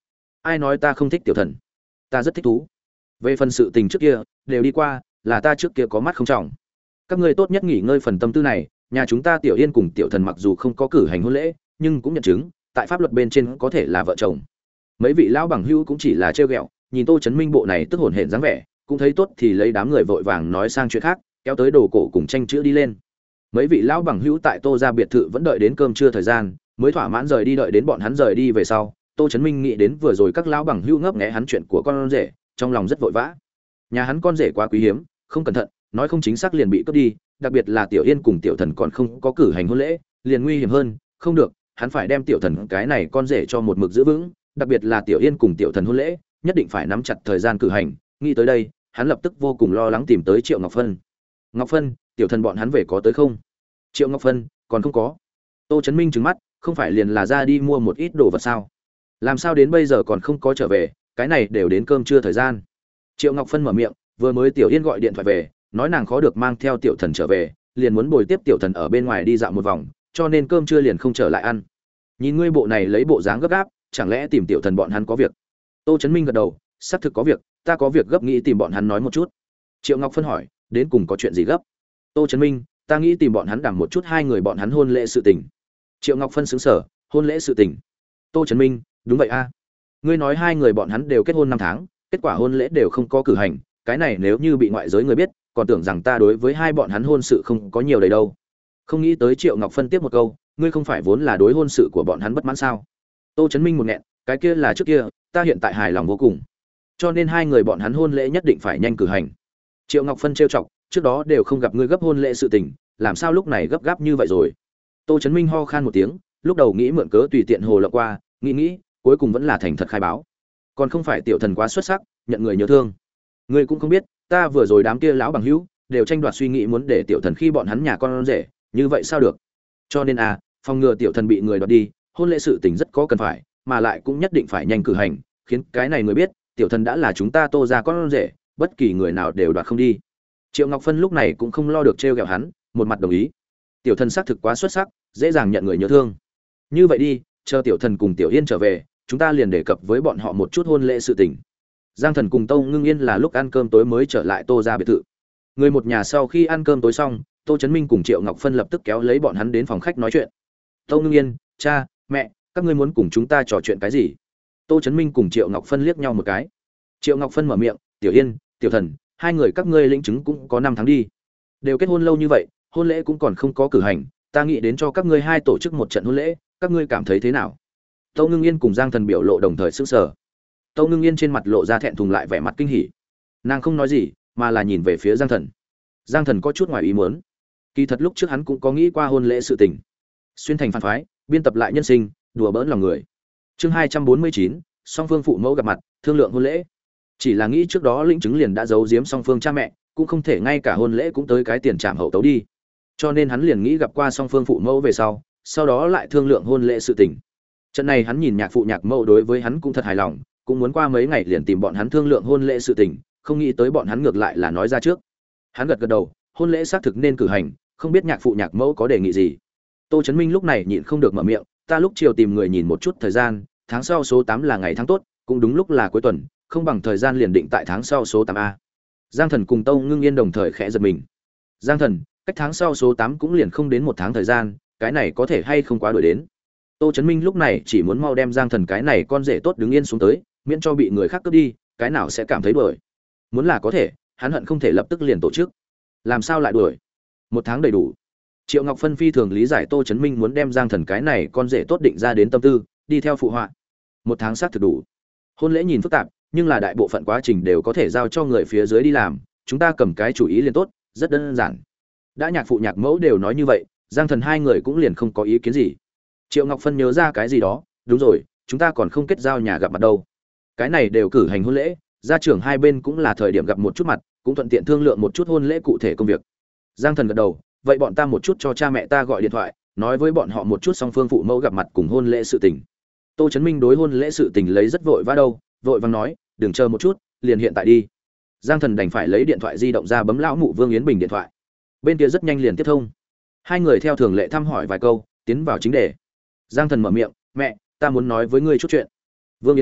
ai nói ta không thích tiểu thần, ta rất thích thú. Về phần sự tình trước kia đều đi qua, là ta trước kia có mắt không trọng. Các ngươi tốt nhất nghỉ ngơi phần tâm tư này. Nhà chúng ta Tiểu Yên cùng Tiểu Thần mặc dù không có cử hành hôn lễ, nhưng cũng nhận chứng tại pháp luật bên trên có thể là vợ chồng. Mấy vị lão bằng hữu cũng chỉ là trêu ghẹo, nhìn Tô Chấn Minh bộ này tức hồn hển dáng vẻ, cũng thấy tốt thì lấy đám người vội vàng nói sang chuyện khác, kéo tới đồ cổ cùng tranh chữ đi lên. Mấy vị lão bằng hữu tại Tô gia biệt thự vẫn đợi đến cơm trưa thời gian, mới thỏa mãn rời đi. Đợi đến bọn hắn rời đi về sau, Tô Chấn Minh nghĩ đến vừa rồi các lão bằng hữu ngấp nghé hắn chuyện của con rể, trong lòng rất vội vã. Nhà hắn con rể quá quý hiếm, không cẩn thận, nói không chính xác liền bị cướp đi, đặc biệt là Tiểu Yên cùng Tiểu Thần còn không có cử hành hôn lễ, liền nguy hiểm hơn, không được, hắn phải đem Tiểu Thần cái này con rể cho một mực giữ vững, đặc biệt là Tiểu Yên cùng Tiểu Thần hôn lễ, nhất định phải nắm chặt thời gian cử hành. Nghĩ tới đây, hắn lập tức vô cùng lo lắng tìm tới Triệu Ngọc Phân. Ngọc Phân, Tiểu Thần bọn hắn về có tới không? Triệu Ngọc Phân, còn không có. Tô Chấn Minh trừng mắt, không phải liền là ra đi mua một ít đồ vật sao? Làm sao đến bây giờ còn không có trở về, cái này đều đến cơm trưa thời gian. Triệu Ngọc Phân mở miệng, vừa mới Tiểu Yên gọi điện thoại về, nói nàng khó được mang theo Tiểu Thần trở về, liền muốn bồi tiếp Tiểu Thần ở bên ngoài đi dạo một vòng, cho nên cơm trưa liền không trở lại ăn. Nhìn ngươi bộ này lấy bộ dáng gấp gáp, chẳng lẽ tìm Tiểu Thần bọn hắn có việc? Tô Chấn Minh gật đầu, xác thực có việc, ta có việc gấp nghĩ tìm bọn hắn nói một chút. Triệu Ngọc Phân hỏi, đến cùng có chuyện gì gấp? Tô Chấn Minh, ta nghĩ tìm bọn hắn đảm một chút hai người bọn hắn hôn lễ sự tình. Triệu Ngọc Phân sững sờ, hôn lễ sự tình? Tô Chấn Minh, đúng vậy a. Ngươi nói hai người bọn hắn đều kết hôn năm tháng, kết quả hôn lễ đều không có cử hành, cái này nếu như bị ngoại giới người biết, còn tưởng rằng ta đối với hai bọn hắn hôn sự không có nhiều đầy đâu. Không nghĩ tới Triệu Ngọc Phân tiếp một câu, ngươi không phải vốn là đối hôn sự của bọn hắn bất mãn sao? Tô Chấn Minh một nghẹn, cái kia là trước kia, ta hiện tại hài lòng vô cùng. Cho nên hai người bọn hắn hôn lễ nhất định phải nhanh cử hành. Triệu Ngọc Phân trêu chọc, trước đó đều không gặp ngươi gấp hôn lễ sự tình, làm sao lúc này gấp gáp như vậy rồi? Tô Chấn Minh ho khan một tiếng, lúc đầu nghĩ mượn cớ tùy tiện hồ lộng qua, nghĩ nghĩ, cuối cùng vẫn là thành thật khai báo. Còn không phải Tiểu Thần quá xuất sắc, nhận người nhớ thương. Ngươi cũng không biết, ta vừa rồi đám kia lão bằng hữu đều tranh đoạt suy nghĩ muốn để Tiểu Thần khi bọn hắn nhà con rể, như vậy sao được? Cho nên à, phòng ngừa Tiểu Thần bị người đoạt đi, hôn lễ sự tình rất có cần phải, mà lại cũng nhất định phải nhanh cử hành, khiến cái này người biết, Tiểu Thần đã là chúng ta Tô gia con rể, bất kỳ người nào đều đoạt không đi. Triệu Ngọc Phân lúc này cũng không lo được trêu ghẹo hắn, một mặt đồng ý. Tiểu Thần xác thực quá xuất sắc, dễ dàng nhận người nhớ thương. Như vậy đi, chờ Tiểu Thần cùng Tiểu Yên trở về, chúng ta liền đề cập với bọn họ một chút hôn lễ sự tình. Giang Thần cùng Tô Ngưng Yên là lúc ăn cơm tối mới trở lại Tô gia biệt thự. Người một nhà sau khi ăn cơm tối xong, Tô Chấn Minh cùng Triệu Ngọc Phân lập tức kéo lấy bọn hắn đến phòng khách nói chuyện. Tô Ngưng Yên, cha, mẹ, các ngươi muốn cùng chúng ta trò chuyện cái gì? Tô Chấn Minh cùng Triệu Ngọc Phân liếc nhau một cái. Triệu Ngọc Phân mở miệng, Tiểu Yên, Tiểu Thần, hai người các ngươi lĩnh chứng cũng có năm tháng đi, đều kết hôn lâu như vậy, hôn lễ cũng còn không có cử hành, ta nghĩ đến cho các ngươi hai tổ chức một trận hôn lễ, các ngươi cảm thấy thế nào? Tô Ngưng Yên cùng Giang Thần biểu lộ đồng thời sững sờ. Tô Ngưng Yên trên mặt lộ ra thẹn thùng lại vẻ mặt kinh hỉ, nàng không nói gì, mà là nhìn về phía Giang Thần. Giang Thần có chút ngoài ý muốn, kỳ thật lúc trước hắn cũng có nghĩ qua hôn lễ sự tình, xuyên thành phản phái, biên tập lại nhân sinh, đùa bỡn lòng người. Chương hai trăm bốn mươi chín, song phương phụ mẫu gặp mặt, thương lượng hôn lễ. Chỉ là nghĩ trước đó lĩnh chứng liền đã giấu giếm song phương cha mẹ, cũng không thể ngay cả hôn lễ cũng tới cái tiền trảm hậu tấu đi. Cho nên hắn liền nghĩ gặp qua song phương phụ mẫu về sau, sau đó lại thương lượng hôn lễ sự tình. Trận này hắn nhìn nhạc phụ nhạc mẫu đối với hắn cũng thật hài lòng, cũng muốn qua mấy ngày liền tìm bọn hắn thương lượng hôn lễ sự tình, không nghĩ tới bọn hắn ngược lại là nói ra trước. Hắn gật gật đầu, hôn lễ xác thực nên cử hành, không biết nhạc phụ nhạc mẫu có đề nghị gì. Tô Chấn Minh lúc này nhịn không được mở miệng, ta lúc chiều tìm người nhìn một chút thời gian, tháng sau số tám là ngày tháng tốt, cũng đúng lúc là cuối tuần, không bằng thời gian liền định tại tháng sau số tám a. Giang Thần cùng Tô Ngưng Yên đồng thời khẽ giật mình. Giang Thần, cách tháng sau số tám cũng liền không đến một tháng thời gian, cái này có thể hay không quá đuổi đến. Tô Chấn Minh lúc này chỉ muốn mau đem Giang Thần cái này con rể tốt đứng yên xuống tới, miễn cho bị người khác cướp đi, cái nào sẽ cảm thấy đuổi. Muốn là có thể, hắn hận không thể lập tức liền tổ chức. Làm sao lại đuổi? Một tháng đầy đủ. Triệu Ngọc Phân phi thường lý giải Tô Chấn Minh muốn đem Giang Thần cái này con rể tốt định ra đến tâm tư, đi theo phụ họa. Một tháng xác thực đủ. Hôn lễ nhìn phức tạp, nhưng là đại bộ phận quá trình đều có thể giao cho người phía dưới đi làm, chúng ta cầm cái chủ ý liền tốt, rất đơn giản. Đã nhạc phụ nhạc mẫu đều nói như vậy, Giang Thần hai người cũng liền không có ý kiến gì. Triệu Ngọc Phân nhớ ra cái gì đó, đúng rồi, chúng ta còn không kết giao nhà gặp mặt đâu. Cái này đều cử hành hôn lễ, gia trưởng hai bên cũng là thời điểm gặp một chút mặt, cũng thuận tiện thương lượng một chút hôn lễ cụ thể công việc. Giang Thần gật đầu, vậy bọn ta một chút cho cha mẹ ta gọi điện thoại, nói với bọn họ một chút song phương phụ mẫu gặp mặt cùng hôn lễ sự tình. Tô Chấn Minh đối hôn lễ sự tình lấy rất vội vã đâu, vội vàng nói, đừng chờ một chút, liền hiện tại đi. Giang Thần đành phải lấy điện thoại di động ra bấm lão mụ Vương Yến Bình điện thoại. Bên kia rất nhanh liền tiếp thông. Hai người theo thường lệ thăm hỏi vài câu, tiến vào chính đề. Giang Thần mở miệng, mẹ, ta muốn nói với ngươi chút chuyện. Vương Yến Bình,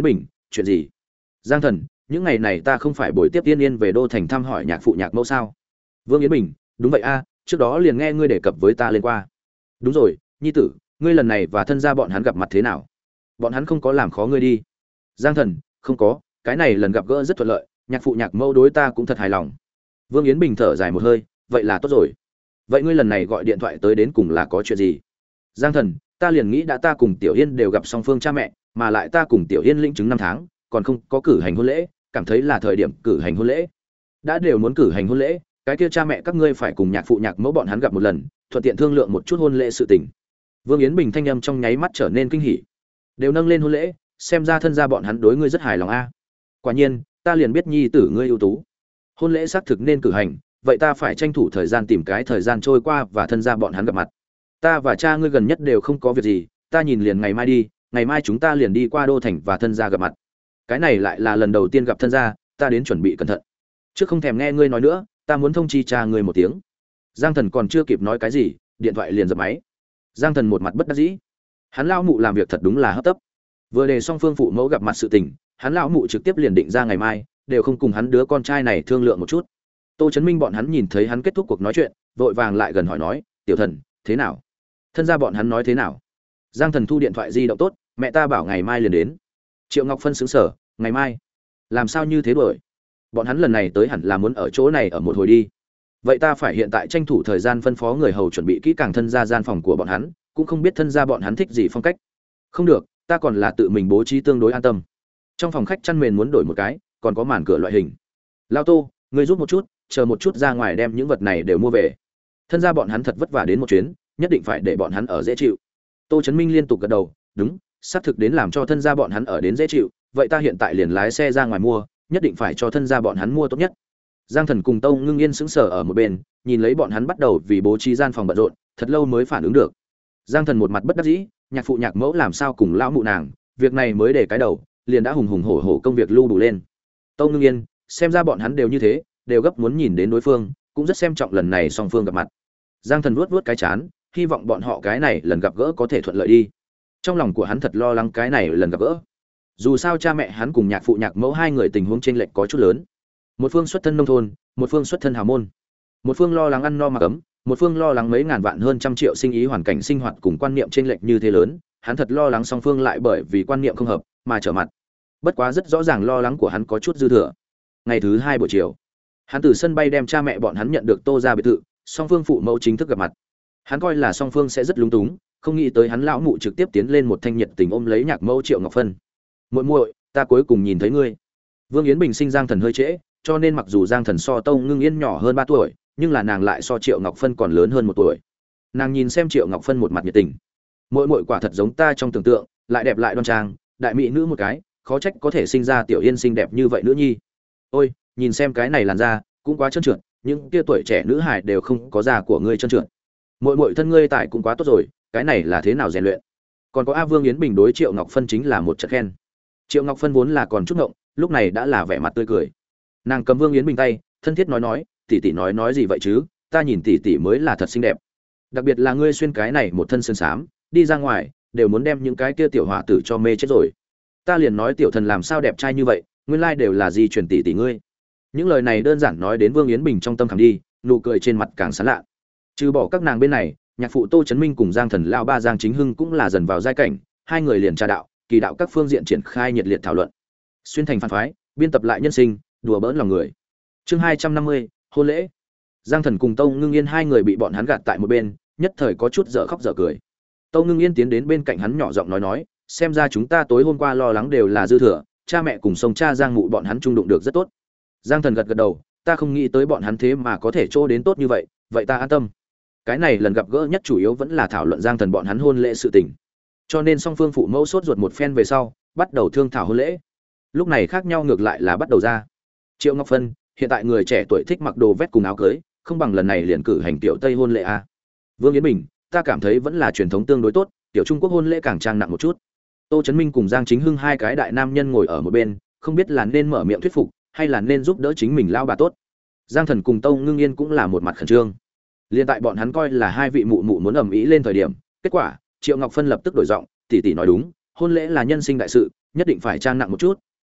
chuyện gì? Giang Thần, những ngày này ta không phải buổi tiếp Tiên Yên về đô thành thăm hỏi nhạc phụ nhạc mẫu sao? Vương Yến Bình, đúng vậy a, trước đó liền nghe ngươi đề cập với ta lên qua. Đúng rồi, nhi tử, ngươi lần này và thân gia bọn hắn gặp mặt thế nào? Bọn hắn không có làm khó ngươi đi? Giang Thần, không có, cái này lần gặp gỡ rất thuận lợi, nhạc phụ nhạc mẫu đối ta cũng thật hài lòng. Vương Yến Bình thở dài một hơi, vậy là tốt rồi. Vậy ngươi lần này gọi điện thoại tới đến cùng là có chuyện gì? Giang Thần, ta liền nghĩ đã ta cùng Tiểu Yên đều gặp song phương cha mẹ, mà lại ta cùng Tiểu Yên lĩnh chứng năm tháng, còn không có cử hành hôn lễ, cảm thấy là thời điểm cử hành hôn lễ. Đã đều muốn cử hành hôn lễ, cái kia cha mẹ các ngươi phải cùng nhạc phụ nhạc mẫu bọn hắn gặp một lần, thuận tiện thương lượng một chút hôn lễ sự tình. Vương Yến Bình thanh âm trong nháy mắt trở nên kinh hỉ. Đều nâng lên hôn lễ, xem ra thân gia bọn hắn đối ngươi rất hài lòng a. Quả nhiên, ta liền biết nhi tử ngươi ưu tú. Hôn lễ xác thực nên cử hành, vậy ta phải tranh thủ thời gian tìm cái thời gian trôi qua và thân gia bọn hắn gặp mặt. Ta và cha ngươi gần nhất đều không có việc gì, ta nhìn liền ngày mai đi, ngày mai chúng ta liền đi qua đô thành và thân gia gặp mặt. Cái này lại là lần đầu tiên gặp thân gia, ta đến chuẩn bị cẩn thận. Trước không thèm nghe ngươi nói nữa, ta muốn thông chi cha ngươi một tiếng. Giang Thần còn chưa kịp nói cái gì, điện thoại liền dập máy. Giang Thần một mặt bất đắc dĩ. Hắn lão mụ làm việc thật đúng là hấp tấp. Vừa đề xong phương phụ mẫu gặp mặt sự tình, hắn lão mụ trực tiếp liền định ra ngày mai, đều không cùng hắn đứa con trai này thương lượng một chút. Tô Chấn Minh bọn hắn nhìn thấy hắn kết thúc cuộc nói chuyện, vội vàng lại gần hỏi nói, "Tiểu Thần, thế nào? Thân gia bọn hắn nói thế nào?" Giang Thần thu điện thoại di động tốt, "Mẹ ta bảo ngày mai liền đến." Triệu Ngọc Phân sững sờ, "Ngày mai? Làm sao như thế đuổi? Bọn hắn lần này tới hẳn là muốn ở chỗ này ở một hồi đi. Vậy ta phải hiện tại tranh thủ thời gian phân phó người hầu chuẩn bị kỹ càng thân gia gian phòng của bọn hắn, cũng không biết thân gia bọn hắn thích gì phong cách." "Không được, ta còn là tự mình bố trí tương đối an tâm. Trong phòng khách chăn mền muốn đổi một cái, còn có màn cửa loại hình. Lao Tô, ngươi giúp một chút, chờ một chút ra ngoài đem những vật này đều mua về. Thân gia bọn hắn thật vất vả đến một chuyến, nhất định phải để bọn hắn ở dễ chịu." Tô Chấn Minh liên tục gật đầu, "Đúng, xác thực đến làm cho thân gia bọn hắn ở đến dễ chịu, vậy ta hiện tại liền lái xe ra ngoài mua, nhất định phải cho thân gia bọn hắn mua tốt nhất." Giang Thần cùng Tâu Ngưng Yên sững sờ ở một bên, nhìn lấy bọn hắn bắt đầu vì bố trí gian phòng bận rộn, thật lâu mới phản ứng được. Giang Thần một mặt bất đắc dĩ, nhạc phụ nhạc mẫu làm sao cùng lão mụ nàng, việc này mới để cái đầu, liền đã hùng hùng hổ hổ công việc lưu đủ lên. Tâu Ngưng Yên, xem ra bọn hắn đều như thế, đều gấp muốn nhìn đến đối phương, cũng rất xem trọng lần này song phương gặp mặt. Giang Thần vuốt vuốt cái chán, hy vọng bọn họ cái này lần gặp gỡ có thể thuận lợi đi. Trong lòng của hắn thật lo lắng cái này lần gặp gỡ. Dù sao cha mẹ hắn cùng nhạc phụ nhạc mẫu hai người tình huống chênh lệch có chút lớn. Một phương xuất thân nông thôn, một phương xuất thân hào môn. Một phương lo lắng ăn no mặc ấm, một phương lo lắng mấy ngàn vạn hơn trăm triệu sinh ý hoàn cảnh sinh hoạt cùng quan niệm chênh lệch như thế lớn, hắn thật lo lắng song phương lại bởi vì quan niệm không hợp mà trở mặt. Bất quá rất rõ ràng lo lắng của hắn có chút dư thừa. Ngày thứ hai buổi chiều, hắn từ sân bay đem cha mẹ bọn hắn nhận được Tô ra biệt thự, song phương phụ mẫu chính thức gặp mặt. Hắn coi là song phương sẽ rất lúng túng, không nghĩ tới hắn lão mụ trực tiếp tiến lên một thanh nhiệt tình ôm lấy nhạc mẫu Triệu Ngọc Phân. "Muội muội, ta cuối cùng nhìn thấy ngươi." Vương Yến Bình sinh Giang Thần hơi trễ, cho nên mặc dù Giang Thần so Tâu Ngưng Yên nhỏ hơn ba tuổi, nhưng là nàng lại so Triệu Ngọc Phân còn lớn hơn một tuổi. Nàng nhìn xem Triệu Ngọc Phân một mặt nhiệt tình. "Muội muội quả thật giống ta trong tưởng tượng, lại đẹp lại đoan trang, đại mỹ nữ một cái, khó trách có thể sinh ra Tiểu Yên xinh đẹp như vậy nữa nhi. Ôi, nhìn xem cái này làn da, cũng quá trơn trượt, những kia tuổi trẻ nữ hài đều không có da của ngươi trơn trượt. Muội muội thân ngươi tại cũng quá tốt rồi, cái này là thế nào rèn luyện?" Còn có A Vương Yến Bình đối Triệu Ngọc Phân chính là một trận khen. Triệu Ngọc Phân vốn là còn chút ngộng, lúc này đã là vẻ mặt tươi cười. Nàng cầm Vương Yến Bình tay, thân thiết nói nói, "Tỷ tỷ nói nói gì vậy chứ, ta nhìn tỷ tỷ mới là thật xinh đẹp. Đặc biệt là ngươi xuyên cái này một thân sơn xám, đi ra ngoài, đều muốn đem những cái kia tiểu hỏa tử cho mê chết rồi. Ta liền nói tiểu thần làm sao đẹp trai như vậy, nguyên lai đều là di truyền tỷ tỷ ngươi." Những lời này đơn giản nói đến Vương Yến Bình trong tâm khảm đi, nụ cười trên mặt càng sán lạ. Trừ bỏ các nàng bên này, nhạc phụ Tô Chấn Minh cùng Giang Thần lão ba Giang Chính Hưng cũng là dần vào giai cảnh, hai người liền trà đạo, kỳ đạo các phương diện triển khai nhiệt liệt thảo luận. Xuyên thành phản phái, biên tập lại nhân sinh, đùa bỡn lòng người. Chương hai trăm năm mươi, hôn lễ. Giang Thần cùng Tâu Ngưng Yên hai người bị bọn hắn gạt tại một bên, nhất thời có chút dở khóc dở cười. Tâu Ngưng Yên tiến đến bên cạnh hắn nhỏ giọng nói nói, "Xem ra chúng ta tối hôm qua lo lắng đều là dư thừa, cha mẹ cùng sông cha Giang mụ bọn hắn chung đụng được rất tốt." Giang Thần gật gật đầu, "Ta không nghĩ tới bọn hắn thế mà có thể trô đến tốt như vậy, vậy ta an tâm." Cái này lần gặp gỡ nhất chủ yếu vẫn là thảo luận Giang Thần bọn hắn hôn lễ sự tình. Cho nên song phương phụ mẫu sốt ruột một phen về sau, bắt đầu thương thảo hôn lễ. Lúc này khác nhau ngược lại là bắt đầu ra. Triệu Ngọc Phân, hiện tại người trẻ tuổi thích mặc đồ vest cùng áo cưới, không bằng lần này liền cử hành tiểu Tây hôn lễ a. À. Vương Yến Bình, ta cảm thấy vẫn là truyền thống tương đối tốt, tiểu Trung Quốc hôn lễ càng trang nặng một chút. Tô Chấn Minh cùng Giang Chính Hưng hai cái đại nam nhân ngồi ở một bên, không biết là nên mở miệng thuyết phục, hay là nên giúp đỡ chính mình lao bà tốt. Giang Thần cùng Tâu Ngưng Yên cũng là một mặt khẩn trương. Liên tại bọn hắn coi là hai vị mụ mụ muốn ầm ĩ lên thời điểm, kết quả, Triệu Ngọc Phân lập tức đổi giọng, tỷ tỷ nói đúng, hôn lễ là nhân sinh đại sự, nhất định phải trang nặng một chút,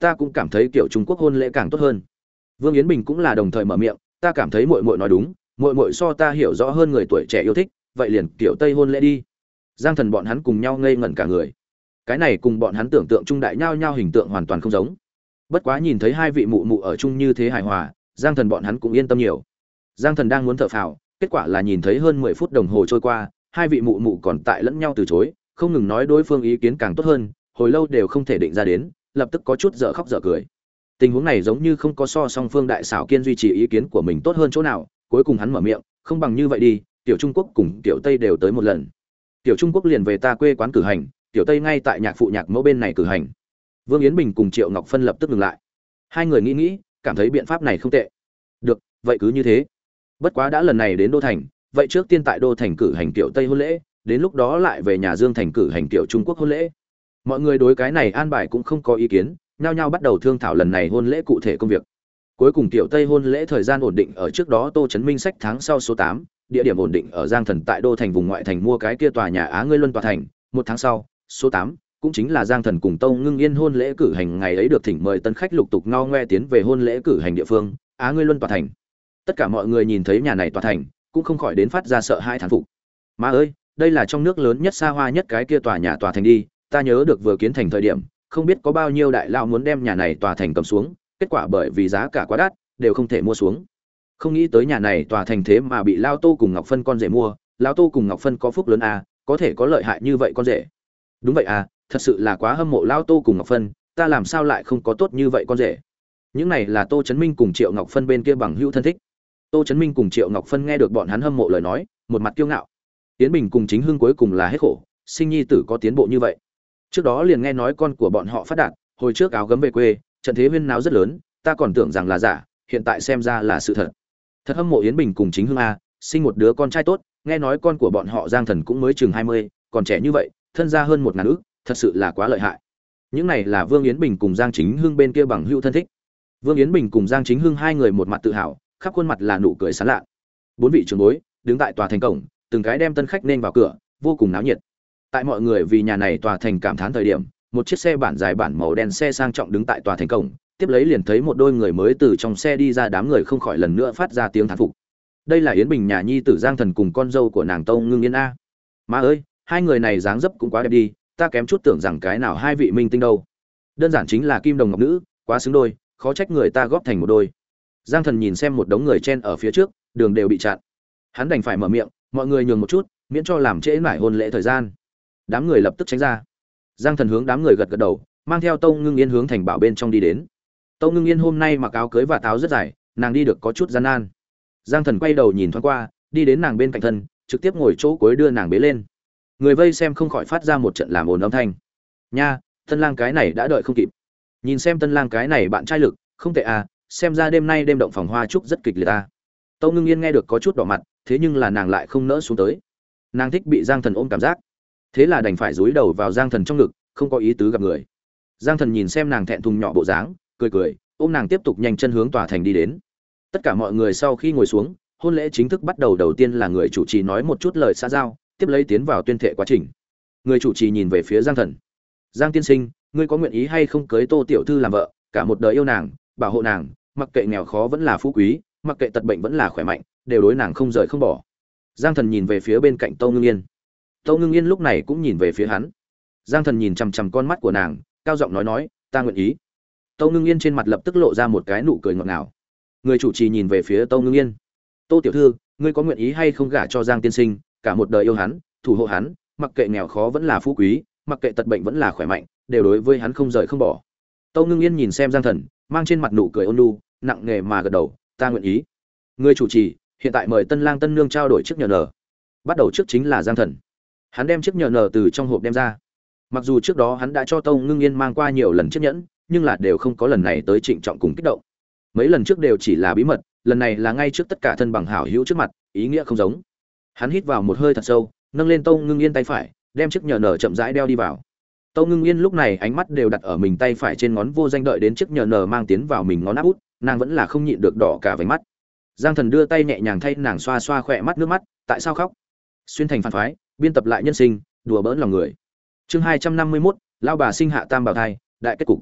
ta cũng cảm thấy kiểu Trung Quốc hôn lễ càng tốt hơn. Vương Yến Bình cũng là đồng thời mở miệng, ta cảm thấy muội muội nói đúng, muội muội so ta hiểu rõ hơn người tuổi trẻ yêu thích, vậy liền kiểu Tây hôn lễ đi. Giang Thần bọn hắn cùng nhau ngây ngẩn cả người. Cái này cùng bọn hắn tưởng tượng trung đại nhau nhau hình tượng hoàn toàn không giống. Bất quá nhìn thấy hai vị mụ mụ ở chung như thế hài hòa, Giang Thần bọn hắn cũng yên tâm nhiều. Giang Thần đang muốn thở phào, kết quả là nhìn thấy hơn mười phút đồng hồ trôi qua, hai vị mụ mụ còn tại lẫn nhau từ chối, không ngừng nói đối phương ý kiến càng tốt hơn, hồi lâu đều không thể định ra đến, lập tức có chút dở khóc dở cười. Tình huống này giống như không có so song phương đại xảo kiên duy trì ý kiến của mình tốt hơn chỗ nào, cuối cùng hắn mở miệng, không bằng như vậy đi, tiểu Trung Quốc cùng tiểu Tây đều tới một lần. Tiểu Trung Quốc liền về ta quê quán cử hành, tiểu Tây ngay tại nhạc phụ nhạc mẫu bên này cử hành. Vương Yến Bình cùng Triệu Ngọc Phân lập tức ngừng lại. Hai người nghĩ nghĩ, cảm thấy biện pháp này không tệ. Được, vậy cứ như thế. Bất quá đã lần này đến đô thành, vậy trước tiên tại đô thành cử hành tiểu Tây hôn lễ, đến lúc đó lại về nhà Dương thành cử hành tiểu Trung Quốc hôn lễ. Mọi người đối cái này an bài cũng không có ý kiến, nhao nhao bắt đầu thương thảo lần này hôn lễ cụ thể công việc. Cuối cùng tiểu Tây hôn lễ thời gian ổn định ở trước đó Tô Chấn Minh sách tháng sau số tám, địa điểm ổn định ở Giang Thần tại đô thành vùng ngoại thành mua cái kia tòa nhà Á Ngươi Luân tòa thành, một tháng sau, số tám, cũng chính là Giang Thần cùng Tâu Ngưng Yên hôn lễ cử hành ngày ấy được thỉnh mời tân khách lục tục ngao ngoe tiến về hôn lễ cử hành địa phương, Á Ngươi Luân tòa thành. Tất cả mọi người nhìn thấy nhà này tòa thành, cũng không khỏi đến phát ra sợ hãi thán phục. Má ơi, đây là trong nước lớn nhất xa hoa nhất cái kia tòa nhà tòa thành đi, ta nhớ được vừa kiến thành thời điểm, không biết có bao nhiêu đại lao muốn đem nhà này tòa thành cầm xuống, kết quả bởi vì giá cả quá đắt, đều không thể mua xuống. Không nghĩ tới nhà này tòa thành thế mà bị Lao Tô cùng Ngọc Phân con rể mua, Lao Tô cùng Ngọc Phân có phúc lớn à, có thể có lợi hại như vậy con rể. Đúng vậy à, thật sự là quá hâm mộ Lao Tô cùng Ngọc Phân, ta làm sao lại không có tốt như vậy con rể. Những này là Tô Chấn Minh cùng Triệu Ngọc Phân bên kia bằng hữu thân thích. Tô Chấn Minh cùng Triệu Ngọc Phân nghe được bọn hắn hâm mộ lời nói, một mặt kiêu ngạo. Tiến Bình cùng Chính Hưng cuối cùng là hết khổ, sinh nhi tử có tiến bộ như vậy. Trước đó liền nghe nói con của bọn họ phát đạt, hồi trước áo gấm về quê, trận thế huyên náo rất lớn, ta còn tưởng rằng là giả, hiện tại xem ra là sự thật. Thật hâm mộ Yến Bình cùng Chính Hưng a, sinh một đứa con trai tốt, nghe nói con của bọn họ Giang Thần cũng mới chừng hai mươi, còn trẻ như vậy, thân gia hơn một ngàn ức, thật sự là quá lợi hại. Những này là Vương Yến Bình cùng Giang Chính Hưng bên kia bằng hữu thân thích. Vương Yến Bình cùng Giang Chính Hưng hai người một mặt tự hào, khắp khuôn mặt là nụ cười sán lạ. Bốn vị trưởng bối đứng tại tòa thành cổng, từng cái đem tân khách nên vào cửa, vô cùng náo nhiệt. Tại mọi người vì nhà này tòa thành cảm thán thời điểm, một chiếc xe bản dài bản màu đen xe sang trọng đứng tại tòa thành cổng, tiếp lấy liền thấy một đôi người mới từ trong xe đi ra, đám người không khỏi lần nữa phát ra tiếng thán phục. Đây là Yến Bình nhà nhi tử Giang Thần cùng con dâu của nàng Tâu Ngưng Yên a. Má ơi, hai người này dáng dấp cũng quá đẹp đi, ta kém chút tưởng rằng cái nào hai vị minh tinh đâu. Đơn giản chính là kim đồng ngọc nữ, quá xứng đôi, khó trách người ta góp thành một đôi. Giang Thần nhìn xem một đống người chen ở phía trước, đường đều bị chặn. Hắn đành phải mở miệng, mọi người nhường một chút, miễn cho làm trễ mãi hôn lễ thời gian. Đám người lập tức tránh ra. Giang Thần hướng đám người gật gật đầu, mang theo Tâu Ngưng Yên hướng thành bảo bên trong đi đến. Tâu Ngưng Yên hôm nay mặc áo cưới và áo rất dài, nàng đi được có chút gian nan. Giang Thần quay đầu nhìn thoáng qua, đi đến nàng bên cạnh thân, trực tiếp ngồi chỗ cuối đưa nàng bế lên. Người vây xem không khỏi phát ra một trận làm ồn âm thanh. Nha, Tân Lang cái này đã đợi không kịp. Nhìn xem Tân Lang cái này bạn trai lực, không tệ à, xem ra đêm nay đêm động phòng hoa trúc rất kịch liệt ta. Tâu Ngưng Yên nghe được có chút đỏ mặt, thế nhưng là nàng lại không nỡ xuống tới. Nàng thích bị Giang Thần ôm cảm giác, thế là đành phải dúi đầu vào Giang Thần trong ngực, không có ý tứ gặp người. Giang Thần nhìn xem nàng thẹn thùng nhỏ bộ dáng, cười cười, ôm nàng tiếp tục nhanh chân hướng tòa thành đi đến. Tất cả mọi người sau khi ngồi xuống, hôn lễ chính thức bắt đầu. Đầu tiên là người chủ trì nói một chút lời xã giao, tiếp lấy tiến vào tuyên thệ quá trình. Người chủ trì nhìn về phía Giang Thần. Giang tiên sinh, ngươi có nguyện ý hay không cưới Tô tiểu thư làm vợ, cả một đời yêu nàng, bảo hộ nàng, mặc kệ nghèo khó vẫn là phú quý, mặc kệ tật bệnh vẫn là khỏe mạnh, đều đối nàng không rời không bỏ. Giang Thần nhìn về phía bên cạnh Tâu Ngưng Yên. Tâu Ngưng Yên lúc này cũng nhìn về phía hắn. Giang Thần nhìn chằm chằm con mắt của nàng, cao giọng nói nói, ta nguyện ý. Tâu Ngưng Yên trên mặt lập tức lộ ra một cái nụ cười ngọt ngào. Người chủ trì nhìn về phía Tâu Ngưng Yên. Tô tiểu thư, ngươi có nguyện ý hay không gả cho Giang tiên sinh, cả một đời yêu hắn, thủ hộ hắn, mặc kệ nghèo khó vẫn là phú quý, mặc kệ tật bệnh vẫn là khỏe mạnh, đều đối với hắn không rời không bỏ. Tâu Ngưng Yên nhìn xem Giang Thần, mang trên mặt nụ cười ôn nhu, nặng nề mà gật đầu, ta nguyện ý. Người chủ trì, hiện tại mời Tân Lang Tân Nương trao đổi chiếc nhờ nở. Bắt đầu trước chính là Giang Thần. Hắn đem chiếc nhờ nở từ trong hộp đem ra. Mặc dù trước đó hắn đã cho Tâu Ngưng Yên mang qua nhiều lần chiếc nhẫn, nhưng là đều không có lần này tới trịnh trọng cùng kích động. Mấy lần trước đều chỉ là bí mật, lần này là ngay trước tất cả thân bằng hảo hữu trước mặt, ý nghĩa không giống. Hắn hít vào một hơi thật sâu, nâng lên Tâu Ngưng Yên tay phải, đem chiếc nhờ nở chậm rãi đeo đi vào. Tâu Ngưng Yên lúc này ánh mắt đều đặt ở mình tay phải trên ngón vô danh, đợi đến chiếc nhờ nở mang tiến vào mình ngón áp út, nàng vẫn là không nhịn được đỏ cả vành mắt. Giang Thần đưa tay nhẹ nhàng thay nàng xoa xoa khỏe mắt nước mắt, tại sao khóc? Xuyên thành phản phái, biên tập lại nhân sinh, đùa bỡn lòng người. Chương hai trăm năm mươi mốt, lao bà sinh hạ tam bào thai, đại kết cục.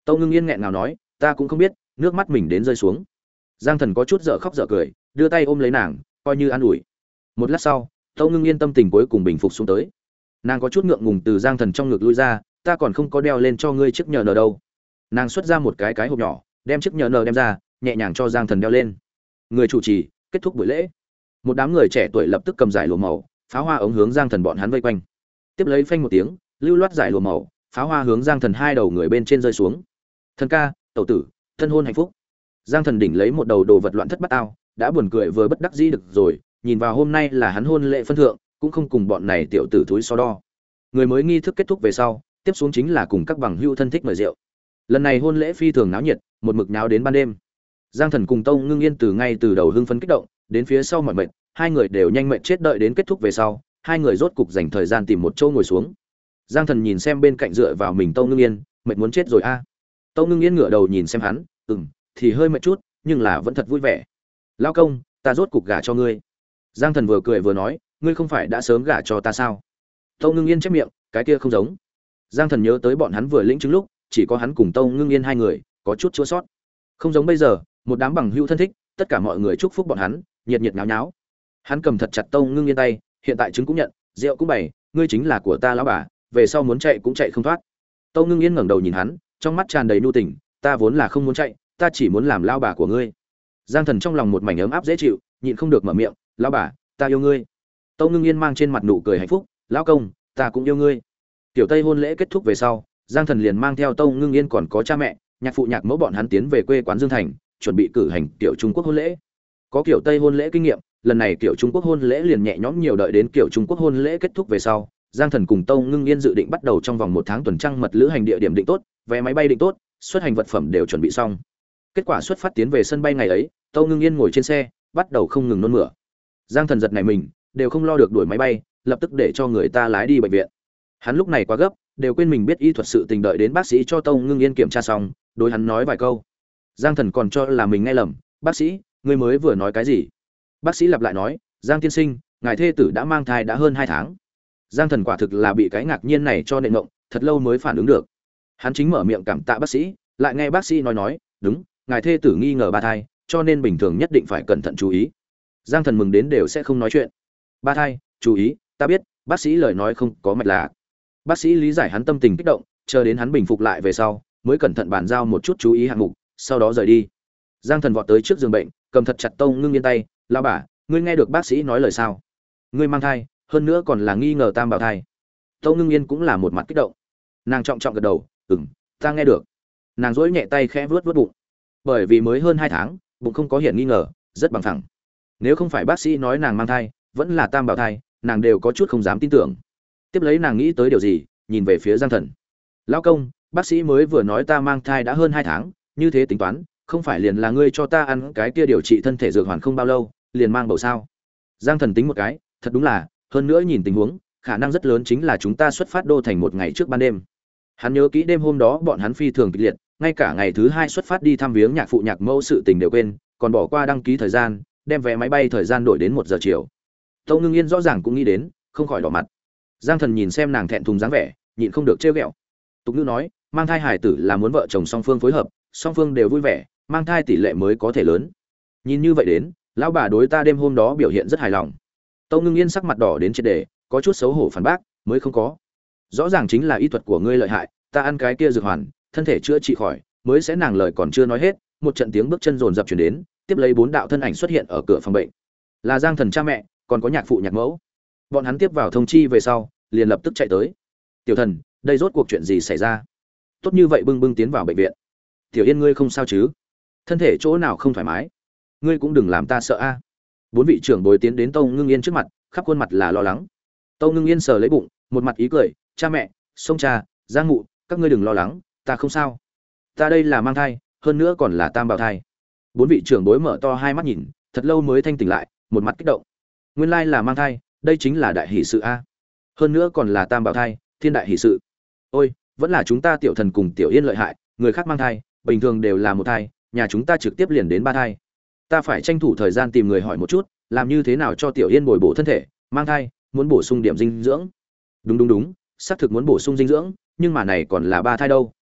Tâu Ngưng Yên nghẹn ngào nói, ta cũng không biết, nước mắt mình đến rơi xuống. Giang Thần có chút dở khóc dở cười, đưa tay ôm lấy nàng, coi như an ủi. Một lát sau, Tâu Ngưng Yên tâm tình cuối cùng bình phục xuống tới. Nàng có chút ngượng ngùng từ Giang Thần trong ngực lui ra, ta còn không có đeo lên cho ngươi chiếc nhờ nờ đâu. Nàng xuất ra một cái cái hộp nhỏ, đem chiếc nhờ nờ đem ra, nhẹ nhàng cho Giang Thần đeo lên. Người chủ trì, kết thúc buổi lễ. Một đám người trẻ tuổi lập tức cầm giải lụa màu, pháo hoa ống hướng Giang Thần bọn hắn vây quanh. Tiếp lấy phanh một tiếng, lưu loát giải lụa màu, pháo hoa hướng Giang Thần hai đầu người bên trên rơi xuống. Thần ca, tẩu tử, thân hôn hạnh phúc. Giang Thần đỉnh lấy một đầu đồ vật loạn thất bát ao, đã buồn cười vừa bất đắc dĩ được rồi, nhìn vào hôm nay là hắn hôn lễ phân thượng, cũng không cùng bọn này tiểu tử thúi so đo. Người mới nghi thức kết thúc về sau, tiếp xuống chính là cùng các bằng hữu thân thích mời rượu. Lần này hôn lễ phi thường náo nhiệt, một mực náo đến ban đêm. Giang Thần cùng Tâu Ngưng Yên từ ngay từ đầu hưng phấn kích động, đến phía sau mỏi mệt, hai người đều nhanh mệt chết, đợi đến kết thúc về sau, hai người rốt cục dành thời gian tìm một chỗ ngồi xuống. Giang Thần nhìn xem bên cạnh dựa vào mình Tâu Ngưng Yên, mệt muốn chết rồi a. À. Tâu Ngưng Yên ngửa đầu nhìn xem hắn, ừm, thì hơi mệt chút, nhưng là vẫn thật vui vẻ. Lão công, ta rốt cục gả cho ngươi. Giang Thần vừa cười vừa nói, ngươi không phải đã sớm gả cho ta sao? Tâu Ngưng Yên chép miệng, cái kia không giống. Giang Thần nhớ tới bọn hắn vừa lĩnh chứng lúc, chỉ có hắn cùng Tâu Ngưng Yên hai người, có chút chua sót. Không giống bây giờ, một đám bằng hữu thân thích, tất cả mọi người chúc phúc bọn hắn, nhiệt nhiệt nháo nháo. Hắn cầm thật chặt Tâu Ngưng Yên tay, hiện tại chứng cũng nhận, rượu cũng bày, ngươi chính là của ta lão bà, về sau muốn chạy cũng chạy không thoát. Tâu Ngưng Yên ngẩng đầu nhìn hắn, trong mắt tràn đầy nhu tình, ta vốn là không muốn chạy, ta chỉ muốn làm lão bà của ngươi. Giang Thần trong lòng một mảnh ấm áp dễ chịu, nhịn không được mở miệng, lão bà, ta yêu ngươi. Tâu Ngưng Yên mang trên mặt nụ cười hạnh phúc, lão công, ta cũng yêu ngươi. Tiểu Tây hôn lễ kết thúc về sau, Giang Thần liền mang theo Tâu Ngưng Yên còn có cha mẹ, nhạc phụ nhạc mẫu bọn hắn tiến về quê quán Dương Thành, chuẩn bị cử hành tiểu Trung Quốc hôn lễ. Có kiểu Tây hôn lễ kinh nghiệm, lần này kiểu Trung Quốc hôn lễ liền nhẹ nhõm nhiều, đợi đến kiểu Trung Quốc hôn lễ kết thúc về sau, Giang Thần cùng Tâu Ngưng Yên dự định bắt đầu trong vòng một tháng tuần trăng mật lữ hành, địa điểm định tốt, vé máy bay định tốt, xuất hành vật phẩm đều chuẩn bị xong. Kết quả xuất phát tiến về sân bay ngày ấy, Tâu Ngưng Yên ngồi trên xe, bắt đầu không ngừng nôn mửa. Giang Thần giật này mình, đều không lo được đuổi máy bay, lập tức để cho người ta lái đi bệnh viện. Hắn lúc này quá gấp, đều quên mình biết y thuật sự tình, đợi đến bác sĩ cho Tâu Ngưng Yên kiểm tra xong, đối hắn nói vài câu. Giang Thần còn cho là mình nghe lầm, bác sĩ, ngươi mới vừa nói cái gì? Bác sĩ lặp lại nói, Giang tiên sinh, ngài thê tử đã mang thai đã hơn hai tháng. Giang Thần quả thực là bị cái ngạc nhiên này cho nện ngộng, thật lâu mới phản ứng được. Hắn chính mở miệng cảm tạ bác sĩ, lại nghe bác sĩ nói nói, đúng, ngài thê tử nghi ngờ ba thai, cho nên bình thường nhất định phải cẩn thận chú ý. Giang Thần mừng đến đều sẽ không nói chuyện. Ba thai, chú ý, ta biết, bác sĩ lời nói không có mạch lạc. Bác sĩ lý giải hắn tâm tình kích động, chờ đến hắn bình phục lại về sau, mới cẩn thận bàn giao một chút chú ý hạng mục, sau đó rời đi. Giang Thần vọt tới trước giường bệnh, cầm thật chặt Tâu Ngưng Yên tay, "Lão bà, ngươi nghe được bác sĩ nói lời sao? Ngươi mang thai, hơn nữa còn là nghi ngờ tam bảo thai." Tâu Ngưng Yên cũng là một mặt kích động. Nàng trọng trọng gật đầu, "Ừm, ta nghe được." Nàng duỗi nhẹ tay khẽ vuốt vuốt bụng. Bởi vì mới hơn hai tháng, bụng không có hiện nghi ngờ, rất bằng phẳng. Nếu không phải bác sĩ nói nàng mang thai, vẫn là tam bảo thai, nàng đều có chút không dám tin tưởng. Tiếp lấy nàng nghĩ tới điều gì, nhìn về phía Giang Thần. "Lão công, bác sĩ mới vừa nói ta mang thai đã hơn hai tháng, như thế tính toán, không phải liền là ngươi cho ta ăn cái kia điều trị thân thể dược hoàn không bao lâu, liền mang bầu sao?" Giang Thần tính một cái, thật đúng là, hơn nữa nhìn tình huống, khả năng rất lớn chính là chúng ta xuất phát đô thành một ngày trước ban đêm. Hắn nhớ kỹ đêm hôm đó bọn hắn phi thường kịch liệt, ngay cả ngày thứ hai xuất phát đi thăm viếng nhạc phụ nhạc mẫu sự tình đều quên, còn bỏ qua đăng ký thời gian, đem vé máy bay thời gian đổi đến một giờ chiều. Tâu Ngưng Yên rõ ràng cũng nghĩ đến, không khỏi đỏ mặt. Giang Thần nhìn xem nàng thẹn thùng dáng vẻ, nhịn không được trêu ghẹo. Tục ngữ nói, mang thai hài tử là muốn vợ chồng song phương phối hợp, song phương đều vui vẻ, mang thai tỷ lệ mới có thể lớn. Nhìn như vậy đến, lão bà đối ta đêm hôm đó biểu hiện rất hài lòng. Tâu Ngưng Yên sắc mặt đỏ đến triệt để, có chút xấu hổ phản bác, mới không có. Rõ ràng chính là y thuật của ngươi lợi hại, ta ăn cái kia dược hoàn, thân thể chữa trị khỏi, mới sẽ. Nàng lời còn chưa nói hết, một trận tiếng bước chân rồn rập truyền đến, tiếp lấy bốn đạo thân ảnh xuất hiện ở cửa phòng bệnh. Là Giang Thần cha mẹ, còn có nhạc phụ nhạc mẫu. Bọn hắn tiếp vào thông chi về sau, liền lập tức chạy tới. "Tiểu Thần, đây rốt cuộc chuyện gì xảy ra? Tốt như vậy bưng bưng tiến vào bệnh viện. Tiểu Yên ngươi không sao chứ? Thân thể chỗ nào không thoải mái? Ngươi cũng đừng làm ta sợ a." Bốn vị trưởng bối tiến đến Tâu Ngưng Yên trước mặt, khắp khuôn mặt là lo lắng. Tâu Ngưng Yên sờ lấy bụng, một mặt ý cười, "Cha mẹ, sông cha, Giang mụ, các ngươi đừng lo lắng, ta không sao. Ta đây là mang thai, hơn nữa còn là tam bào thai." Bốn vị trưởng bối mở to hai mắt nhìn, thật lâu mới thanh tỉnh lại, một mặt kích động. Nguyên lai là mang thai, đây chính là đại hỷ sự a. Hơn nữa còn là tam bào thai, thiên đại hỷ sự. Ôi, vẫn là chúng ta Tiểu Thần cùng Tiểu Yên lợi hại, người khác mang thai, bình thường đều là một thai, nhà chúng ta trực tiếp liền đến ba thai. Ta phải tranh thủ thời gian tìm người hỏi một chút, làm như thế nào cho Tiểu Yên bồi bổ thân thể, mang thai, muốn bổ sung điểm dinh dưỡng. Đúng đúng đúng, xác thực muốn bổ sung dinh dưỡng, nhưng mà này còn là ba thai đâu,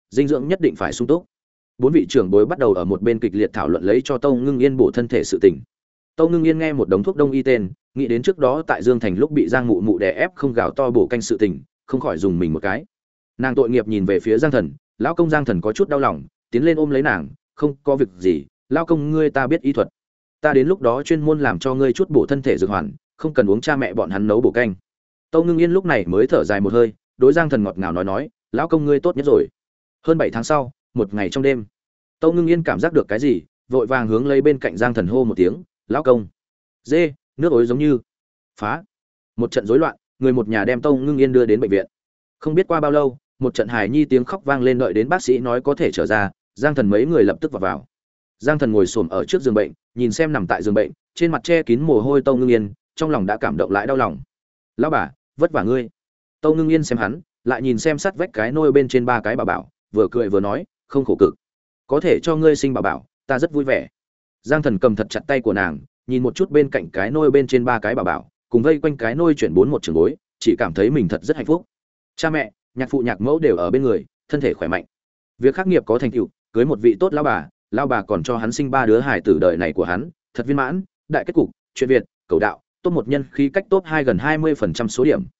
dinh dưỡng nhất định phải sung túc. Bốn vị trưởng bối bắt đầu ở một bên kịch liệt thảo luận lấy cho Tâu Ngưng Yên bổ thân thể sự tình. Tâu Ngưng Yên nghe một đống thuốc đông y tên, nghĩ đến trước đó tại Dương Thành lúc bị Giang Mụ Mụ đè ép không gạo to bổ canh sự tình, không khỏi dùng mình một cái. Nàng tội nghiệp nhìn về phía Giang Thần, lão công Giang Thần có chút đau lòng, tiến lên ôm lấy nàng, "Không có việc gì, lão công ngươi ta biết y thuật. Ta đến lúc đó chuyên môn làm cho ngươi chút bổ thân thể dược hoàn, không cần uống cha mẹ bọn hắn nấu bổ canh." Tâu Ngưng Yên lúc này mới thở dài một hơi, đối Giang Thần ngọt ngào nói nói, "Lão công ngươi tốt nhất rồi." Hơn bảy tháng sau, một ngày trong đêm, Tâu Ngưng Yên cảm giác được cái gì, vội vàng hướng lấy bên cạnh Giang Thần hô một tiếng, "Lão công." Dê, nước ối giống như phá. Một trận rối loạn, người một nhà đem Tâu Ngưng Yên đưa đến bệnh viện. Không biết qua bao lâu, một trận hài nhi tiếng khóc vang lên, đợi đến bác sĩ nói có thể trở ra, Giang Thần mấy người lập tức vào vào. Giang Thần ngồi xổm ở trước giường bệnh, nhìn xem nằm tại giường bệnh, trên mặt che kín mồ hôi Tâu Ngưng Yên, trong lòng đã cảm động lại đau lòng. "Lão bà, vất vả ngươi." Tâu Ngưng Yên xem hắn, lại nhìn xem sát vách cái nôi bên trên ba cái bảo bảo, vừa cười vừa nói, "Không khổ cực, có thể cho ngươi sinh bảo bảo, ta rất vui vẻ." Giang Thần cầm thật chặt tay của nàng, nhìn một chút bên cạnh cái nôi bên trên ba cái bảo bảo, cùng vây quanh cái nôi chuyển bốn một trường bối, chỉ cảm thấy mình thật rất hạnh phúc. Cha mẹ, nhạc phụ nhạc mẫu đều ở bên người, thân thể khỏe mạnh. Việc khắc nghiệp có thành tựu, cưới một vị tốt lão bà, lão bà còn cho hắn sinh ba đứa hài tử đời này của hắn, thật viên mãn, đại kết cục, chuyện Việt, cầu đạo, top một nhân khí cách top hai gần hai mươi phần trăm số điểm,